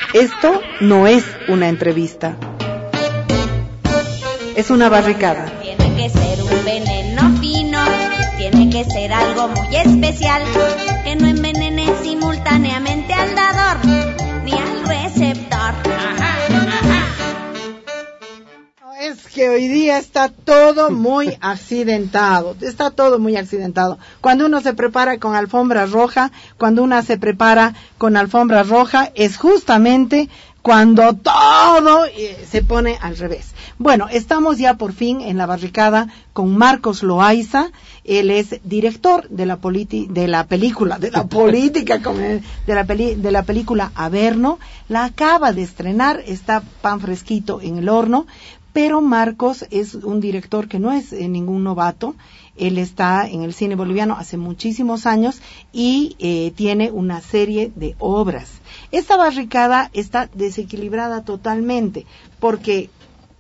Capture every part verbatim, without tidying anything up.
Esto no es una entrevista. Es una barricada. Tiene que ser un veneno fino, tiene que ser algo muy especial, que no envenene simultáneamente al dador ni al receptor. Es que hoy día está todo muy accidentado, está todo muy accidentado. Cuando uno se prepara con alfombra roja, cuando una se prepara con alfombra roja, es justamente cuando todo eh, se pone al revés. Bueno, estamos ya por fin en la barricada con Marcos Loaiza. Él es director de la politi de la película, de la política, como de la peli de la película Averno. La acaba de estrenar, está pan fresquito en el horno. Pero Marcos es un director que no es eh, ningún novato. Él está en el cine boliviano hace muchísimos años y eh, tiene una serie de obras. Esta barricada está desequilibrada totalmente porque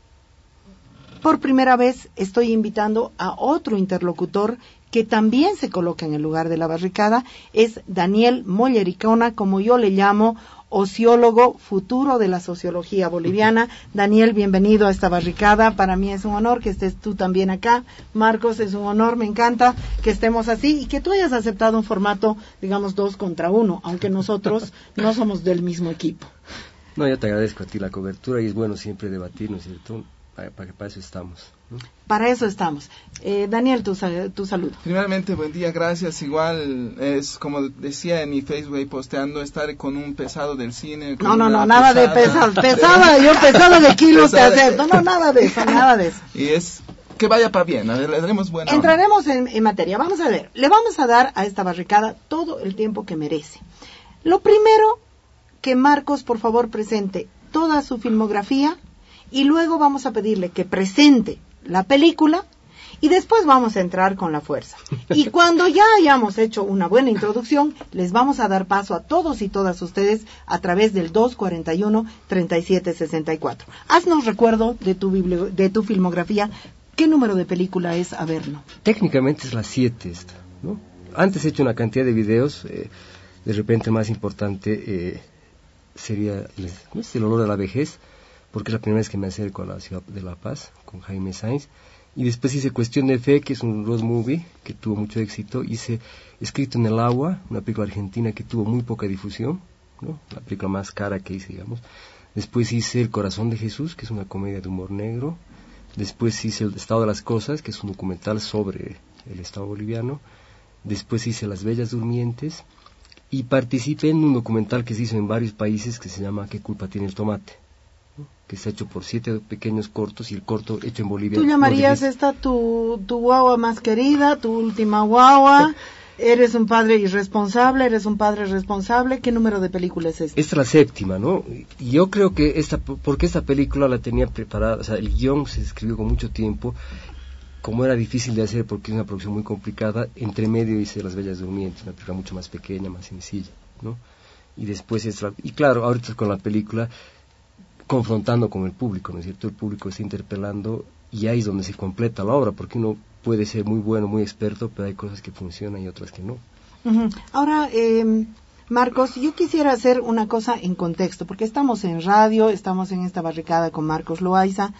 por primera vez estoy invitando a otro interlocutor que también se coloca en el lugar de la barricada. Es Daniel Mollericona, como yo le llamo, ociólogo futuro de la sociología boliviana. Daniel, bienvenido a esta barricada. Para mí es un honor que estés tú también acá. Marcos, es un honor, me encanta que estemos así y que tú hayas aceptado un formato, digamos, dos contra uno, aunque nosotros no somos del mismo equipo. No, yo te agradezco a ti la cobertura y es bueno siempre debatir, ¿no es cierto? Para, para que para eso estamos, ¿no? Para eso estamos. Eh, Daniel, tu, tu saludo. Primeramente, buen día, gracias. Igual es, como decía en mi Facebook posteando, estar con un pesado del cine. No, no, no, nada pesada. de pesado. Pesada, yo pesado de kilos te acepto. No, nada de eso, nada de eso. Y es que vaya para bien, a ver, le daremos buena Entraremos en, en materia. Vamos a ver, le vamos a dar a esta barricada todo el tiempo que merece. Lo primero, que Marcos, por favor, presente toda su filmografía y luego vamos a pedirle que presente la película y después vamos a entrar con la fuerza. Y cuando ya hayamos hecho una buena introducción, les vamos a dar paso a todos y todas ustedes a través del dos cuarenta y uno, treinta y siete sesenta y cuatro. Haznos recuerdo de tu, bibli- de tu filmografía. ¿Qué número de película es Averno? Técnicamente es la siete esta, ¿no? Antes he hecho una cantidad de videos, eh, de repente más importante eh, sería el, ¿no? el olor a la vejez, porque es la primera vez que me acerco a la ciudad de La Paz con Jaime Sainz, y después hice Cuestión de Fe, que es un road movie que tuvo mucho éxito. Hice Escrito en el Agua, una película argentina que tuvo muy poca difusión, ¿no? La película más cara que hice, digamos. Después hice El Corazón de Jesús, que es una comedia de humor negro. Después hice El Estado de las Cosas, que es un documental sobre el Estado boliviano. Después hice Las Bellas Durmientes y participé en un documental que se hizo en varios países que se llama ¿Qué culpa tiene el tomate?, que está hecho por siete pequeños cortos, y el corto hecho en Bolivia. ¿Tú llamarías esta tu, tu guagua más querida, tu última guagua? ¿Eres un padre irresponsable? ¿Eres un padre responsable? ¿Qué número de película es esta? Esta es la séptima, ¿no? Y yo creo que esta, porque esta película la tenía preparada, o sea, el guión se escribió con mucho tiempo, como era difícil de hacer porque es una producción muy complicada, entre medio hice Las Bellas Durmientes, una película mucho más pequeña, más sencilla, ¿no? Y después, esta, y claro, ahorita con la película confrontando con el público, ¿no es cierto? El público está interpelando y ahí es donde se completa la obra, porque uno puede ser muy bueno, muy experto, pero hay cosas que funcionan y otras que no. Uh-huh. Ahora, eh, Marcos, yo quisiera hacer una cosa en contexto, porque estamos en radio, estamos en esta barricada con Marcos Loaiza.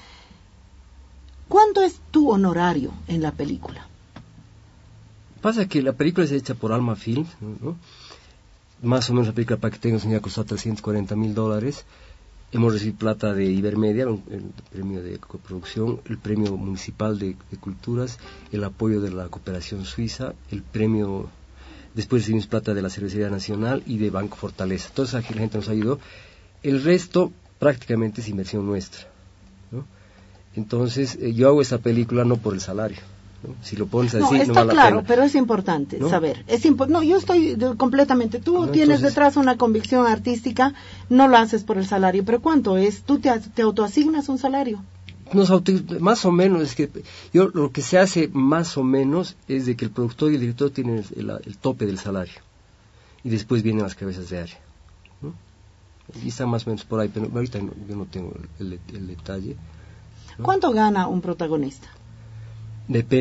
¿Cuánto es tu honorario en la película? Pasa que la película es hecha por Alma Film, ¿no? Más o menos la película, para que tengas una idea, costó trescientos cuarenta mil dólares. Hemos recibido plata de Ibermedia, el premio de coproducción, el premio municipal de, de culturas, el apoyo de la cooperación suiza, el premio, después recibimos plata de la Cervecería Nacional y de Banco Fortaleza. Toda esa gente nos ayudó. El resto prácticamente es inversión nuestra, ¿no? Entonces, eh, yo hago esta película no por el salario, ¿no? Si lo pones así, no, está no vale claro, la pena. pero es importante, ¿no?, saber. Es impo- no, yo estoy de, completamente. Tú no, tienes entonces, detrás una convicción artística, no lo haces por el salario. Pero ¿cuánto es? ¿Tú te, te autoasignas un salario? Nos auto, más o menos, es que yo lo que se hace más o menos es de que el productor y el director tienen el, el, el tope del salario y después vienen las cabezas de área, ¿no? Y está más o menos por ahí, pero ahorita no, yo no tengo el, el, el detalle, ¿no? ¿Cuánto gana un protagonista? Depende,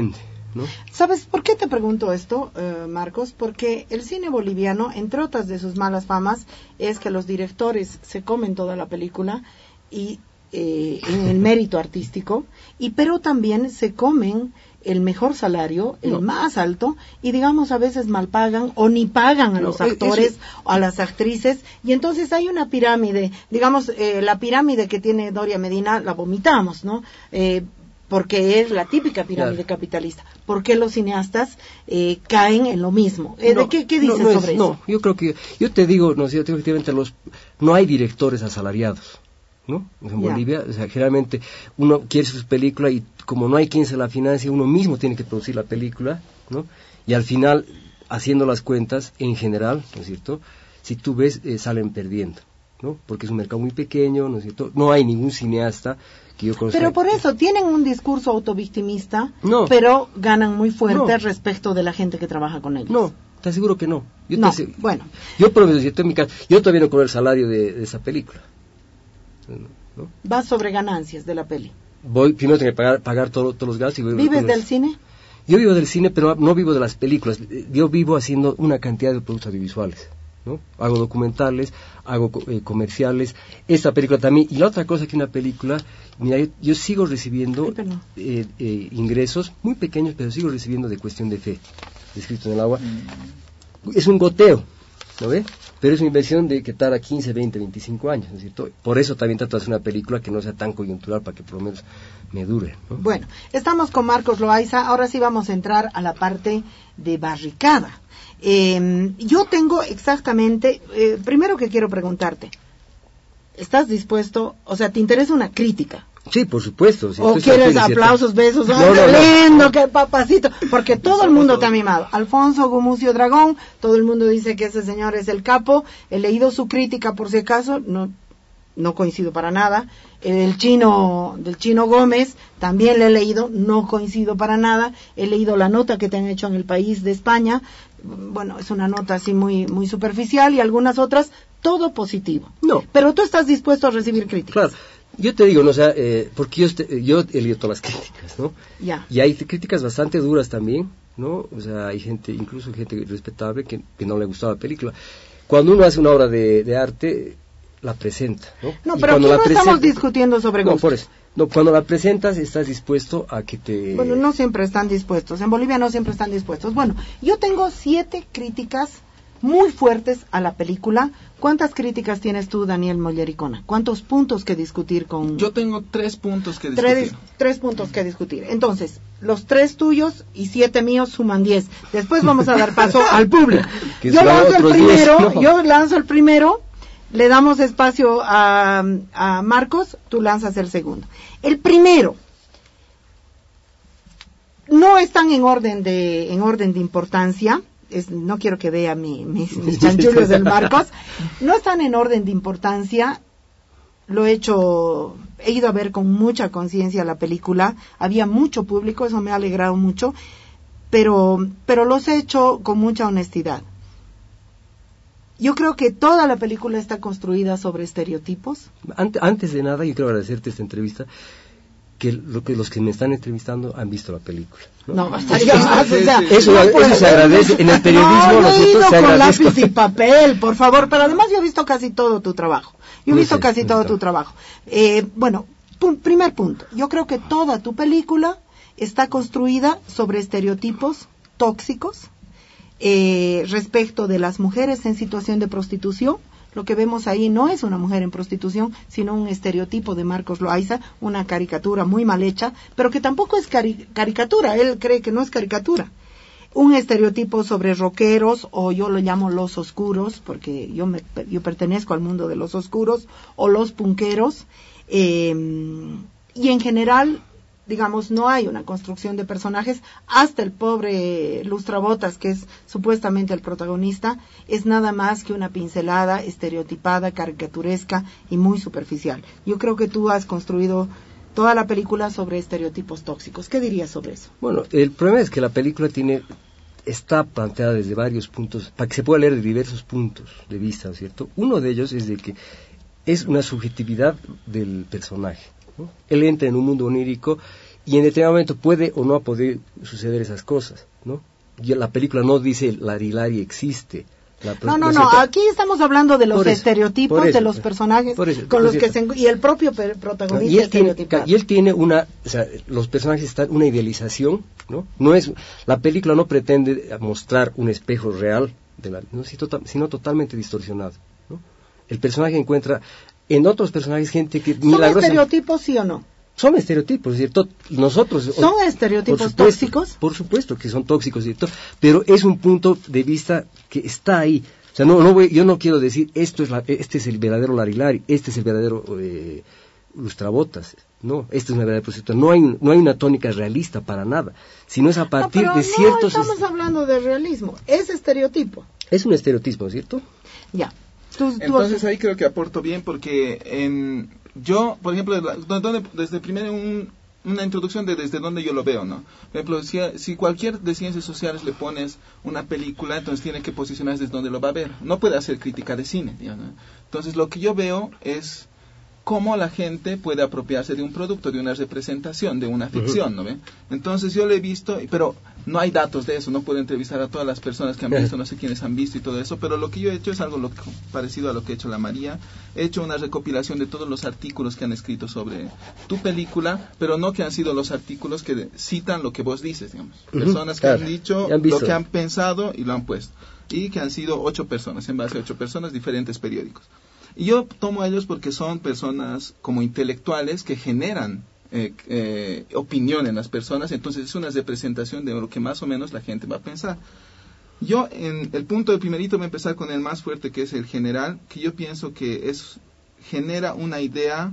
¿no? ¿Sabes por qué te pregunto esto, eh, Marcos? Porque el cine boliviano, entre otras de sus malas famas, es que los directores se comen toda la película y eh, en el mérito artístico, y pero también se comen el mejor salario, el no. más alto, y digamos a veces mal pagan o ni pagan a no, los actores o a las actrices, y entonces hay una pirámide, digamos, eh, la pirámide que tiene Doria Medina la vomitamos, ¿no? Eh, porque es la típica pirámide claro. capitalista. ¿Por qué los cineastas eh, caen en lo mismo? Eh, no, ¿de qué, qué dices no, no sobre es, eso? No, yo creo que, yo te digo, no sé, efectivamente los, no hay directores asalariados, ¿no? En yeah. Bolivia, o sea, generalmente uno quiere su película y como no hay quien se la financie, uno mismo tiene que producir la película, ¿no? Y al final, haciendo las cuentas, en general, ¿no es cierto? Si tú ves, eh, salen perdiendo, ¿no? Porque es un mercado muy pequeño, ¿no es cierto? No hay ningún cineasta que yo conozca. Pero por eso, tienen un discurso autovictimista, no. pero ganan muy fuerte no. respecto de la gente que trabaja con ellos. No, te aseguro que no. Yo no, te bueno. Yo, por ejemplo, en mi caso, yo todavía no cobro el salario de, de esa película. ¿No? Vas sobre ganancias de la peli. Voy, primero tengo que pagar, pagar todo, todos los gastos. Y voy, ¿Vives los... del cine? Yo vivo del cine, pero no vivo de las películas. Yo vivo haciendo una cantidad de productos audiovisuales, ¿no? Hago documentales, hago eh, comerciales, esta película también. Y la otra cosa que una película, mira, yo, yo sigo recibiendo eh, eh, ingresos muy pequeños, pero sigo recibiendo de Cuestión de Fe, escrito en el agua. Mm. Es un goteo, ¿no ve? Pero es una inversión de que tarda quince, veinte, veinticinco años, ¿no es cierto? Por eso también trato de hacer una película que no sea tan coyuntural para que por lo menos me dure, ¿no? Bueno, estamos con Marcos Loaiza, ahora sí vamos a entrar a la parte de barricada. Eh, yo tengo exactamente, eh, primero que quiero preguntarte, ¿estás dispuesto, o sea, te interesa una crítica? Sí, por supuesto. Si o quieres aplausos, besos, no, no, no, lindo, no. qué papacito, porque todo el mundo te ha mimado. Alfonso Gumucio Dragón, todo el mundo dice que ese señor es el capo. He leído su crítica por si acaso, no, no coincido para nada. El chino, del Chino Gómez, también le he leído, no coincido para nada. He leído la nota que te han hecho en El País de España. Bueno, es una nota así muy, muy superficial, y algunas otras, todo positivo. No. Pero tú estás dispuesto a recibir críticas. Claro. Yo te digo, no, o sea, eh, porque yo, este, yo he leído todas las críticas, ¿no? Ya. Y hay críticas bastante duras también, ¿no? O sea, hay gente, incluso gente respetable, que, que no le gustaba la película. Cuando uno hace una obra de, de arte, la presenta, ¿no? No, y pero aquí no presenta, estamos discutiendo sobre no, gustos. Por eso. No, cuando la presentas, estás dispuesto a que te... Bueno, no siempre están dispuestos. En Bolivia no siempre están dispuestos. Bueno, yo tengo siete críticas muy fuertes a la película. ¿Cuántas críticas tienes tú, Daniel Mollericona? ¿Cuántos puntos que discutir con...? Yo tengo tres puntos que discutir. Tres, tres puntos que discutir. Entonces, los tres tuyos y siete míos suman diez. Después vamos a dar paso al público. Yo lanzo el primero, diez, no. yo lanzo el primero, le damos espacio a, a Marcos, tú lanzas el segundo. El primero, no están en orden de, en orden de importancia. Es, no quiero que vea mi, mis, mis chanchullos del Marcos, no están en orden de importancia. Lo he hecho, he ido a ver con mucha conciencia la película, había mucho público, eso me ha alegrado mucho, pero, pero los he hecho con mucha honestidad. Yo creo que toda la película está construida sobre estereotipos. Antes, antes de nada, yo quiero agradecerte esta entrevista, que, lo que los que me están entrevistando han visto la película. No, no bastaría más. O sea, eso, no eso se agradece. En el periodismo no, nosotros he ido se con agradezco. lápiz y papel, por favor. Pero además yo he visto casi todo tu trabajo. Yo he No visto sé, casi no todo está. tu trabajo. Eh, bueno, pu- primer punto. Yo creo que toda tu película está construida sobre estereotipos tóxicos eh, respecto de las mujeres en situación de prostitución. Lo que vemos ahí no es una mujer en prostitución, sino un estereotipo de Marcos Loaiza, una caricatura muy mal hecha, pero que tampoco es cari- caricatura, él cree que no es caricatura. Un estereotipo sobre rockeros, o yo lo llamo los oscuros, porque yo me, yo pertenezco al mundo de los oscuros, o los punqueros, eh, y en general, digamos, no hay una construcción de personajes. Hasta el pobre Lustrabotas, que es supuestamente el protagonista, es nada más que una pincelada estereotipada, caricaturesca y muy superficial. Yo creo que tú has construido toda la película sobre estereotipos tóxicos. ¿Qué dirías sobre eso? Bueno, el problema es que la película tiene está planteada desde varios puntos, para que se pueda leer de diversos puntos de vista, ¿cierto? Uno de ellos es de que es una subjetividad del personaje, ¿no? Él entra en un mundo onírico y en determinado momento puede o no ha podido suceder esas cosas, ¿no? Y la película no dice Lari Lari existe. La, no, no, no, aquí estamos hablando de los eso, estereotipos eso, de los personajes eso, con los que se, y el propio protagonista y él tiene, y él tiene una, o sea, los personajes están una idealización, ¿no? No es, la película no pretende mostrar un espejo real de la, ¿no? sino totalmente distorsionado, ¿no? El personaje encuentra en otros personajes gente que ¿Son estereotipos sí o no? Son estereotipos, ¿cierto? Nosotros... ¿Son o, estereotipos por supuesto, tóxicos? Por supuesto que son tóxicos, ¿cierto? Pero es un punto de vista que está ahí. O sea, no, no voy, yo no quiero decir, esto es la, este es el verdadero Lari Lari, este es el verdadero eh, Lustrabotas. No, este es una verdadera prostituta. No hay, no hay una tónica realista para nada, sino es a partir no, de ciertos... No estamos hablando de realismo, es estereotipo. Es un estereotipo, ¿cierto? Ya. Tú, tú Entonces ahí creo que aporto bien porque en... Yo, por ejemplo, donde, desde primero un, una introducción de desde donde yo lo veo, ¿no? Por ejemplo, si, si cualquier de ciencias sociales le pones una película, entonces tiene que posicionarse desde donde lo va a ver. No puede hacer crítica de cine, digamos, ¿no? Entonces lo que yo veo es cómo la gente puede apropiarse de un producto, de una representación, de una ficción, ¿no ve? Entonces yo lo he visto, pero no hay datos de eso, no puedo entrevistar a todas las personas que han visto, no sé quiénes han visto y todo eso, pero lo que yo he hecho es algo lo que, parecido a lo que ha hecho la María. He hecho una recopilación de todos los artículos que han escrito sobre tu película, pero no que han sido los artículos que citan lo que vos dices, digamos. Uh-huh, personas que claro, han dicho han lo que han pensado y lo han puesto. Y que han sido ocho personas, en base a ocho personas, diferentes periódicos. Y yo tomo a ellos porque son personas como intelectuales que generan eh, eh, opinión en las personas, entonces es una representación de lo que más o menos la gente va a pensar. Yo, en el punto del primerito, voy a empezar con el más fuerte, que es el general, que yo pienso que es genera una idea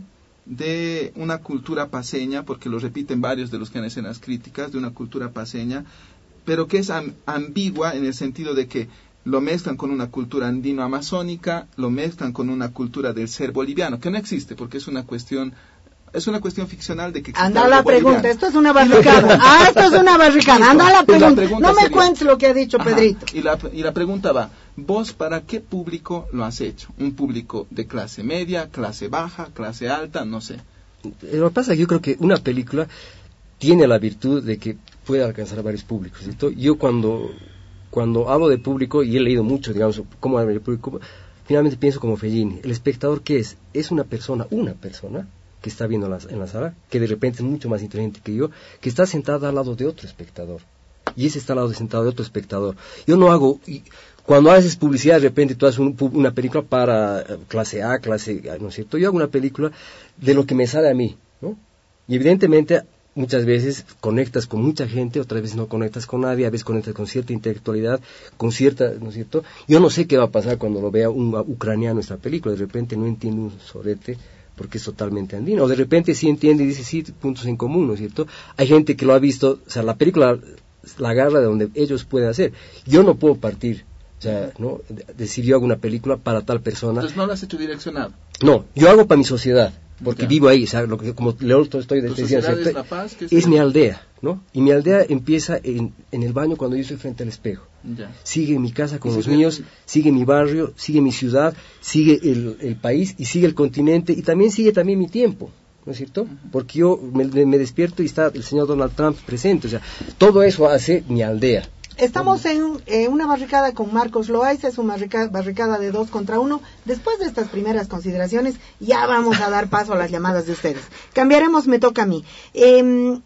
de una cultura paseña, porque lo repiten varios de los que hacen las críticas, de una cultura paseña, pero que es am- ambigua en el sentido de que lo mezclan con una cultura andino-amazónica, lo mezclan con una cultura del ser boliviano, que no existe, porque es una cuestión, es una cuestión ficcional de que existe. Anda la pregunta, boliviano. Esto es una barricada. Ah, esto es una barricada. Anda la pregunta. La pregunta no me sería, cuentes lo que ha dicho ajá, Pedrito. Y la, y la pregunta va, ¿vos para qué público lo has hecho? ¿Un público de clase media, clase baja, clase alta? No sé. Lo que pasa es que yo creo que una película tiene la virtud de que puede alcanzar a varios públicos, ¿cierto? Yo cuando... Cuando hablo de público, y he leído mucho, digamos, cómo habla el público, finalmente pienso como Fellini. ¿El espectador qué es? Es una persona, una persona, que está viendo la, en la sala, que de repente es mucho más inteligente que yo, que está sentada al lado de otro espectador. Y ese está al lado de sentado de otro espectador. Yo no hago... Y cuando haces publicidad, de repente tú haces un, una película para clase A, clase A, ¿no es cierto? Yo hago una película de lo que me sale a mí, ¿no? Y evidentemente... Muchas veces conectas con mucha gente, otras veces no conectas con nadie, a veces conectas con cierta intelectualidad, con cierta, ¿no es cierto? Yo no sé qué va a pasar cuando lo vea un ucraniano esta película, de repente no entiende un sorete porque es totalmente andino, o de repente sí entiende y dice sí, puntos en común, ¿no es cierto? Hay gente que lo ha visto, o sea, la película la agarra de donde ellos pueden hacer. Yo no puedo partir, o sea, ¿no? Decir yo hago una película para tal persona. Entonces no la has hecho direccionado. No, yo hago para mi sociedad. Porque ya. Vivo ahí, o sea, lo que, como Leo estoy diciendo, es, la paz, que es mi aldea, ¿no? Y mi aldea empieza en, en el baño cuando yo estoy frente al espejo. Ya. Sigue mi casa con los míos, sigue mi barrio, sigue mi ciudad, sigue el, el país y sigue el continente y también sigue también mi tiempo, ¿no es cierto? Uh-huh. Porque yo me, me despierto y está el señor Donald Trump presente, o sea, todo eso hace mi aldea. Estamos en eh, una barricada con Marcos Loaiza, es una barricada, barricada de dos contra uno. Después de estas primeras consideraciones, ya vamos a dar paso a las llamadas de ustedes. Cambiaremos, me toca a mí. Eh,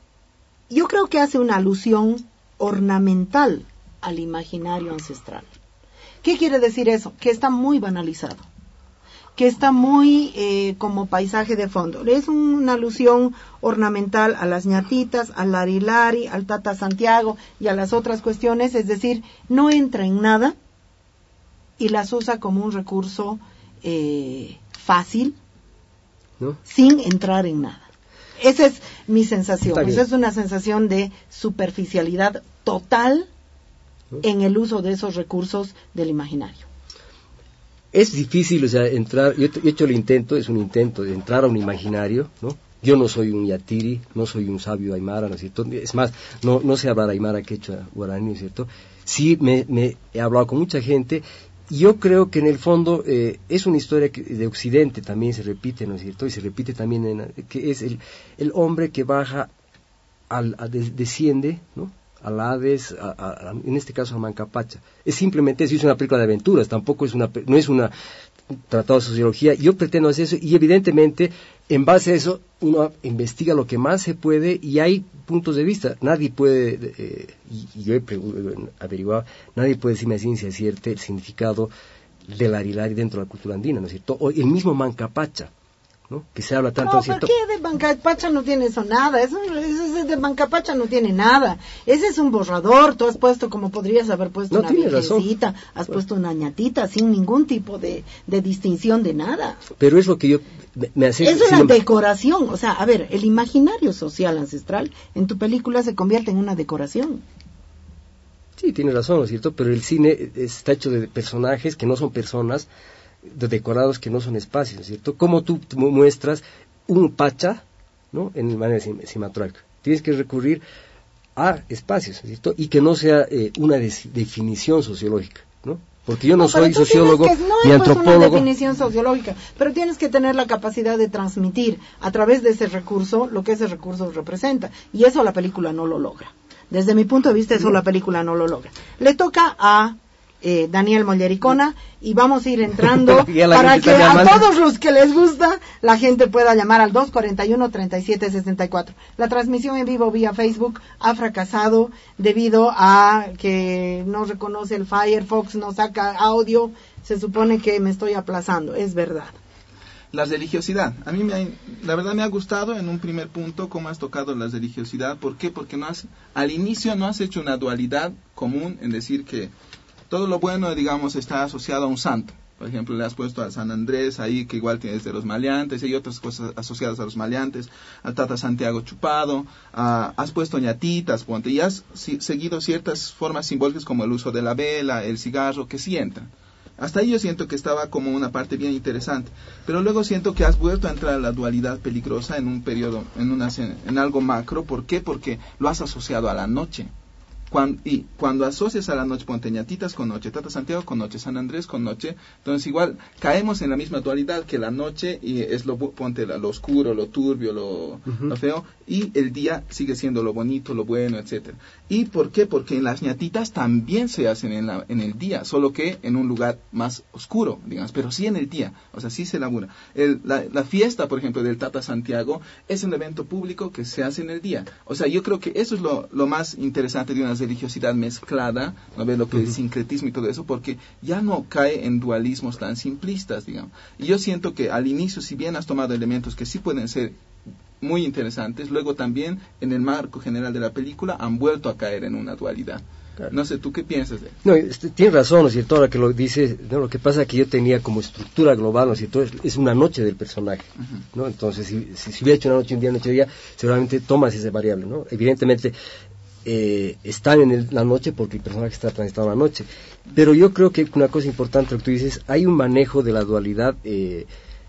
yo creo que hace una alusión ornamental al imaginario ancestral. ¿Qué quiere decir eso? Que está muy banalizado, que está muy eh, como paisaje de fondo. Es una alusión ornamental a las ñatitas, al Lari Lari, al Tata Santiago y a las otras cuestiones, es decir, no entra en nada y las usa como un recurso eh, fácil, ¿no? Sin entrar en nada. Esa es mi sensación, esa es una sensación de superficialidad total, ¿no? En el uso de esos recursos del imaginario. Es difícil, o sea, entrar, yo he hecho el intento, es un intento de entrar a un imaginario, ¿no? Yo no soy un yatiri, no soy un sabio aymara, ¿no es cierto? Es más, no, no sé hablar aymara, quechua, guaraní, ¿no es cierto? Sí, me, me he hablado con mucha gente, y yo creo que en el fondo eh, es una historia que de Occidente también se repite, ¿no es cierto? Y se repite también, en, que es el, el hombre que baja al, a, de, desciende, ¿no?, al Hades, a, a, a, en este caso a Mancapacha. Es simplemente eso, es una película de aventuras, tampoco es una, no es una tratado de sociología. Yo pretendo hacer eso y evidentemente en base a eso uno investiga lo que más se puede y hay puntos de vista. Nadie puede, eh, y, y yo he averiguado, nadie puede decirme a ciencia cierta el significado del Arilari dentro de la cultura andina, ¿no es cierto? O el mismo Mancapacha, ¿no?, que se habla tanto, no, ¿cierto? ¿por qué de Mancapacha no tiene eso nada? Eso, eso de Mancapacha no tiene nada. Ese es un borrador. Tú has puesto como podrías haber puesto no, una virgencita, has bueno. puesto una ñatita sin ningún tipo de, de distinción de nada. Pero es lo que yo me, me hace... Es una si no... decoración. O sea, a ver, el imaginario social ancestral en tu película se convierte en una decoración. Sí, tienes razón, ¿no es cierto? Pero el cine está hecho de personajes que no son personas, de decorados que no son espacios, ¿no es cierto? ¿Cómo tú muestras un pacha, ¿no?, en manera cinematográfica? Tienes que recurrir a espacios, ¿no es cierto? Y que no sea eh, una des- definición sociológica, ¿no? Porque yo no, no soy sociólogo que, no ni es antropólogo. Pues una definición sociológica, pero tienes que tener la capacidad de transmitir a través de ese recurso lo que ese recurso representa, y eso la película no lo logra. Desde mi punto de vista, eso la película no lo logra. Le toca a Eh, Daniel Mollericona y vamos a ir entrando para que a todos los que les gusta la gente pueda llamar al dos cuarenta y uno, treinta y siete sesenta y cuatro. La transmisión en vivo vía Facebook ha fracasado debido a que no reconoce el Firefox, no saca audio. Se supone que me estoy aplazando, es verdad. La religiosidad, a mí me ha, la verdad me ha gustado en un primer punto cómo has tocado la religiosidad. ¿Por qué? Porque no has, al inicio no has hecho una dualidad común en decir que todo lo bueno, digamos, está asociado a un santo. Por ejemplo, le has puesto a San Andrés ahí, que igual tienes de los maleantes, y hay otras cosas asociadas a los maleantes, al Tata Santiago Chupado, a, has puesto ñatitas, ponte, y has si, seguido ciertas formas simbólicas como el uso de la vela, el cigarro, que sí entran. Hasta ahí yo siento que estaba como una parte bien interesante, pero luego siento que has vuelto a entrar a la dualidad peligrosa en un periodo, en, una, en algo macro. ¿Por qué? Porque lo has asociado a la noche. Cuando, y cuando asocias a la noche, ponte ñatitas con noche, Tata Santiago con noche, San Andrés con noche, entonces igual caemos en la misma dualidad que la noche y es lo, ponte lo oscuro, lo turbio, lo, uh-huh. lo feo, y el día sigue siendo lo bonito, lo bueno, etcétera. ¿Y por qué? Porque en las ñatitas también se hacen en, la, en el día, solo que en un lugar más oscuro, digamos, pero sí en el día, o sea, sí se labura. El, la, la fiesta, por ejemplo, del Tata Santiago es un evento público que se hace en el día. O sea, yo creo que eso es lo, lo más interesante de una religiosidad mezclada, ¿no ves? Lo que es sincretismo y todo eso, porque ya no cae en dualismos tan simplistas, digamos. Y yo siento que al inicio, si bien has tomado elementos que sí pueden ser muy interesantes, luego también en el marco general de la película han vuelto a caer en una dualidad. Claro. No sé, ¿tú qué piensas de eso? No, este, tienes razón, ¿no es cierto? Ahora que lo dices, no, lo que pasa es que yo tenía como estructura global, ¿no es cierto? Es, es una noche del personaje, uh-huh. ¿no? Entonces, si, si, si hubiera hecho una noche, un día, noche, día, seguramente tomas esa variable, ¿no? Evidentemente, eh, están en el, la noche porque el personaje está transitando la noche. Pero yo creo que una cosa importante, lo que tú dices, hay un manejo de la dualidad eh,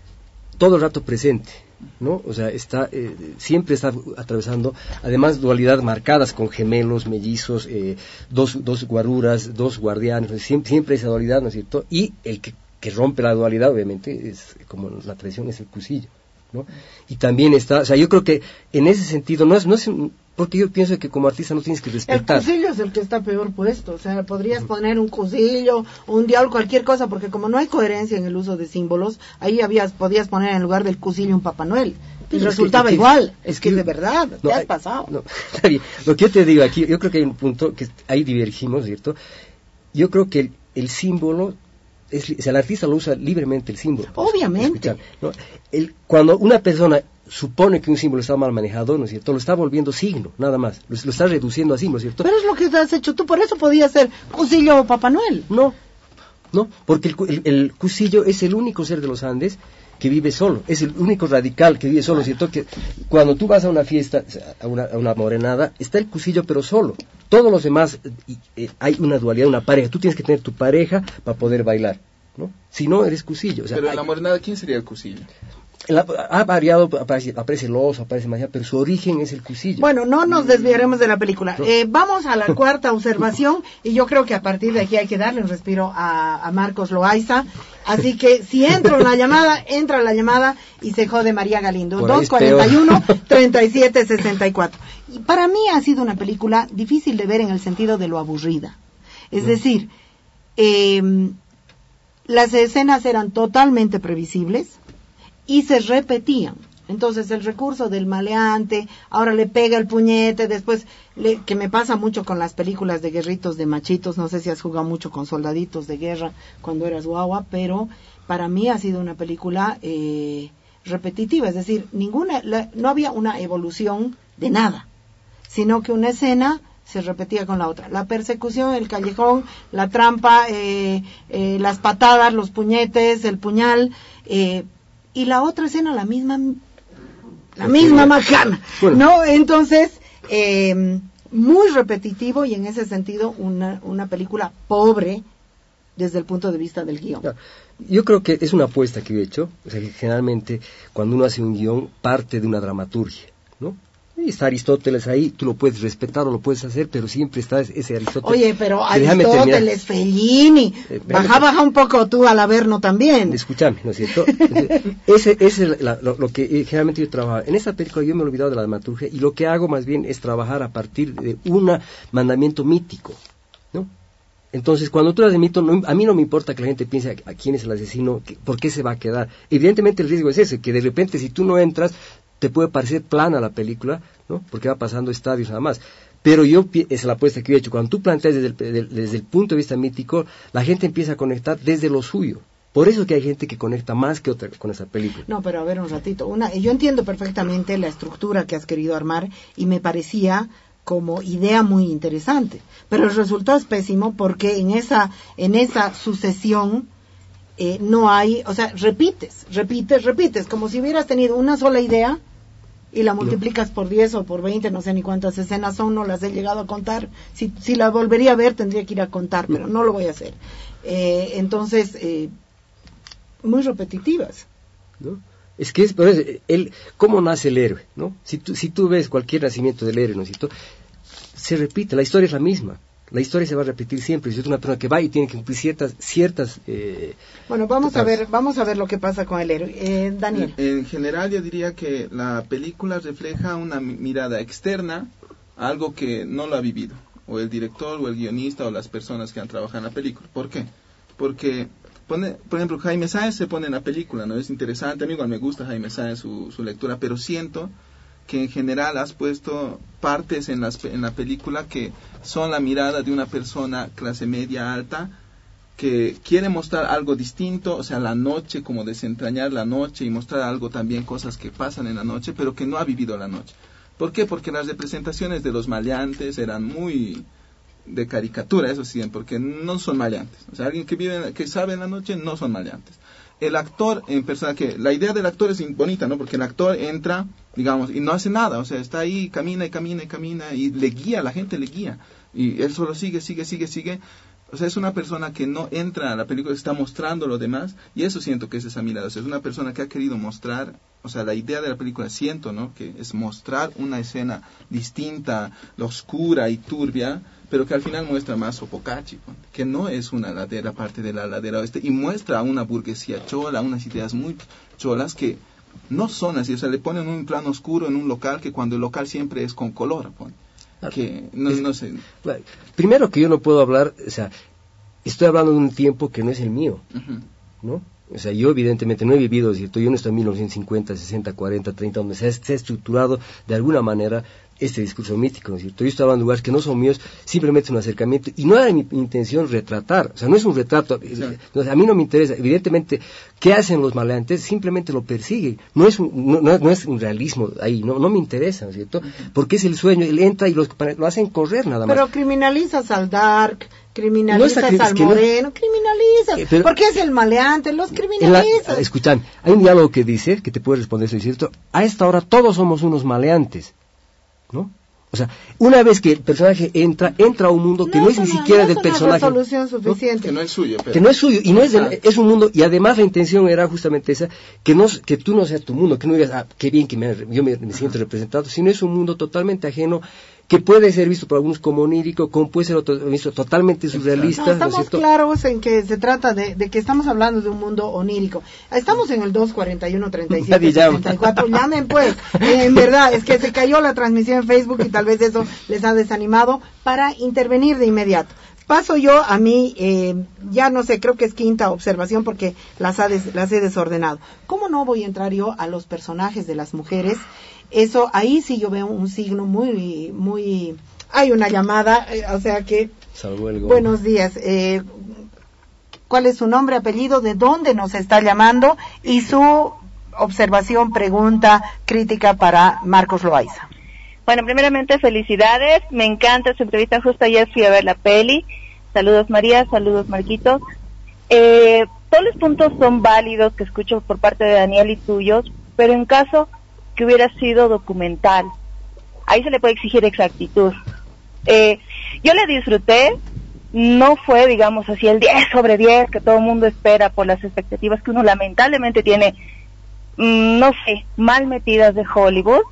todo el rato presente, ¿no? O sea, está eh, siempre está atravesando, además dualidad marcadas con gemelos, mellizos, eh, dos, dos guaruras, dos guardianes, siempre, siempre esa dualidad, ¿no es cierto? Y el que, que rompe la dualidad, obviamente, es como la tradición, es el cusillo, ¿no? Y también está, o sea, yo creo que en ese sentido, no es, no es un, porque yo pienso que como artista no tienes que respetar. El cusillo es el que está peor puesto, o sea, podrías uh-huh. poner un cusillo, un diablo, cualquier cosa, porque como no hay coherencia en el uso de símbolos, ahí habías, podías poner en lugar del cusillo un Papá Noel, y es resultaba que, igual, es, es que, que de verdad, no, te has pasado. No, está bien. Lo que yo te digo aquí, yo creo que hay un punto que ahí divergimos, ¿cierto? Yo creo que el, el símbolo, es, o sea, el artista lo usa libremente el símbolo. Obviamente. Escuchar, ¿no? el, cuando una persona supone que un símbolo está mal manejado, ¿no es cierto? Lo está volviendo signo, nada más. Lo, lo está reduciendo a símbolo, ¿no es cierto? Pero es lo que has hecho tú, por eso podía ser cusillo o Papá Noel. No, no, porque el, el, el cusillo es el único ser de los Andes que vive solo, es el único radical que vive solo, ¿no es cierto? Que cuando tú vas a una fiesta, a una, a una morenada, está el cusillo pero solo. Todos los demás, eh, eh, hay una dualidad, una pareja. Tú tienes que tener tu pareja para poder bailar, ¿no? Si no, eres cusillo. O sea, pero en hay, la morenada, ¿quién sería el cusillo? La, ha variado, aparece, aparece el oso, aparece más allá, pero su origen es el cusillo. Bueno, no nos desviaremos de la película. No. Eh, vamos a la cuarta observación y yo creo que a partir de aquí hay que darle un respiro a, a Marcos Loaiza. Así que si entra una llamada, entra la llamada y se jode María Galindo. dos cuarenta y uno, treinta y siete sesenta y cuatro. Y para mí ha sido una película difícil de ver en el sentido de lo aburrida. Es decir, eh, las escenas eran totalmente previsibles y se repetían. Entonces el recurso del maleante, ahora le pega el puñete, después, le, que me pasa mucho con las películas de guerritos de machitos, no sé si has jugado mucho con soldaditos de guerra cuando eras guagua, pero para mí ha sido una película eh, repetitiva, es decir, ninguna, la, no había una evolución de nada, sino que una escena se repetía con la otra. La persecución, el callejón, la trampa, eh, eh, las patadas, los puñetes, el puñal, eh, y la otra escena la misma... la misma macana, bueno. ¿no? Entonces, eh, muy repetitivo y en ese sentido una, una película pobre desde el punto de vista del guión. Yo creo que es una apuesta que he hecho, o sea, que generalmente cuando uno hace un guión parte de una dramaturgia, ¿no? Y está Aristóteles ahí, tú lo puedes respetar o lo puedes hacer, pero siempre está ese Aristóteles. Oye, pero Aristóteles, Fellini, eh, baja, baja un poco tú al Averno también. Escúchame, ¿no es cierto? ese ese es la, lo, lo que eh, generalmente yo trabajo. En esta película yo me he olvidado de la dramaturgia y lo que hago más bien es trabajar a partir de un mandamiento mítico, ¿no? Entonces, cuando tú hablas de mito, no, a mí no me importa que la gente piense a, a quién es el asesino, que, por qué se va a quedar. Evidentemente el riesgo es ese, que de repente si tú no entras, te puede parecer plana la película, ¿no? Porque va pasando estadios nada más. Pero yo, esa es la apuesta que yo he hecho, cuando tú planteas desde el, desde el punto de vista mítico, la gente empieza a conectar desde lo suyo. Por eso que hay gente que conecta más que otra con esa película. No, pero a ver un ratito. Una, yo entiendo perfectamente la estructura que has querido armar y me parecía como idea muy interesante. Pero el resultado es pésimo porque en esa, en esa sucesión eh, no hay, o sea, repites, repites, repites, como si hubieras tenido una sola idea y la multiplicas no. por diez o por veinte, no sé ni cuántas escenas son, no las he llegado a contar. Si, si la volvería a ver tendría que ir a contar, pero no lo voy a hacer. Eh, entonces, eh, muy repetitivas. ¿No? Es que es, pero es el, ¿cómo nace el héroe? ¿No? Si tú, si tú ves cualquier nacimiento del héroe, ¿no? Si tú, se repite, la historia es la misma. La historia se va a repetir siempre. Si es una persona que va y tiene que cumplir ciertas, ciertas. Eh, bueno, vamos a ver, vamos a ver lo que pasa con el héroe. Eh, Daniel. En general, yo diría que la película refleja una mirada externa a algo que no lo ha vivido, o el director, o el guionista, o las personas que han trabajado en la película. ¿Por qué? Porque pone, por ejemplo, Jaime Sáenz se pone en la película, no es interesante. A mí igual me gusta Jaime Sáenz su, su lectura, pero siento que en general has puesto partes en, las, en la película que son la mirada de una persona clase media alta que quiere mostrar algo distinto, o sea, la noche, como desentrañar la noche y mostrar algo también, cosas que pasan en la noche, pero que no ha vivido la noche. ¿Por qué? Porque las representaciones de los maleantes eran muy de caricatura, eso sí, porque no son maleantes. O sea, alguien que vive, que sabe en la noche, no son maleantes. El actor en persona, que la idea del actor es bonita, ¿no? Porque el actor entra, digamos, y no hace nada, o sea, está ahí, camina y camina y camina, y le guía, la gente le guía, y él solo sigue, sigue, sigue, sigue. O sea, es una persona que no entra a la película, está mostrando lo demás, y eso siento que es esa mirada. O sea, es una persona que ha querido mostrar, o sea, la idea de la película, siento, ¿no? Que es mostrar una escena distinta, oscura y turbia, pero que al final muestra más Sopocachi, que no es una ladera, parte de la ladera oeste, y muestra a una burguesía chola, unas ideas muy cholas que no son así. O sea, le ponen un plano oscuro en un local que cuando el local siempre es con color, pone. Que no, no sé. Primero que yo no puedo hablar, o sea, estoy hablando de un tiempo que no es el mío, uh-huh. ¿no? O sea, yo evidentemente no he vivido, ¿cierto? Yo no estoy en mil novecientos cincuenta, sesenta, cuarenta, treinta, donde se ha, se ha estructurado de alguna manera este discurso mítico, ¿no es cierto? Yo estoy hablando de lugares que no son míos, simplemente un acercamiento, y no era mi intención retratar, o sea, no es un retrato, sí. o sea, a mí no me interesa, evidentemente, ¿qué hacen los maleantes? Simplemente lo persiguen, no es un, no, no, no es un realismo ahí, no, no me interesa, ¿no es cierto? Uh-huh. Porque es el sueño, él entra y los, lo hacen correr nada más. Pero criminalizas al Dark, criminalizas no al Moreno, no, criminalizas, eh, pero, porque es el maleante, los criminalizas. Escuchan, hay un diálogo que dice, que te puede responder eso, ¿es cierto? A esta hora todos somos unos maleantes, ¿no? O sea, una vez que el personaje entra, entra a un mundo que no, no es ni no, siquiera no del personaje. Resolución suficiente. ¿no? Que no es suyo. Pero... Que no es suyo, y no es, del, es un mundo, y además la intención era justamente esa, que no que tú no seas tu mundo, que no digas, ah, qué bien que me, yo me, me siento representado, sino es un mundo totalmente ajeno, que puede ser visto por algunos como onírico, como puede ser otro, visto totalmente surrealista. No, estamos ¿no es cierto? claros en que se trata de, de que estamos hablando de un mundo onírico. Estamos en el dos cuarenta y uno, treinta y siete, setenta y cuatro. Llamen pues, eh, en verdad, es que se cayó la transmisión en Facebook y tal vez eso les ha desanimado para intervenir de inmediato. Paso yo a mí, eh, ya no sé, creo que es quinta observación porque las, ha des, las he desordenado. ¿Cómo no voy a entrar yo a los personajes de las mujeres? Eso, ahí sí yo veo un signo muy, muy... Hay una llamada, eh, o sea que... Buenos días. Eh, ¿Cuál es su nombre, apellido, de dónde nos está llamando? Y su observación, pregunta, crítica para Marcos Loaiza. Bueno, primeramente, felicidades. Me encanta su entrevista. Justo ayer fui a ver la peli. Saludos, María. Saludos, Marquitos. Eh, todos los puntos son válidos que escucho por parte de Daniel y tuyos, pero en caso que hubiera sido documental, ahí se le puede exigir exactitud. Eh, yo le disfruté, no fue, digamos así, el diez sobre diez que todo el mundo espera por las expectativas que uno lamentablemente tiene, mmm, no sé, mal metidas de Hollywood,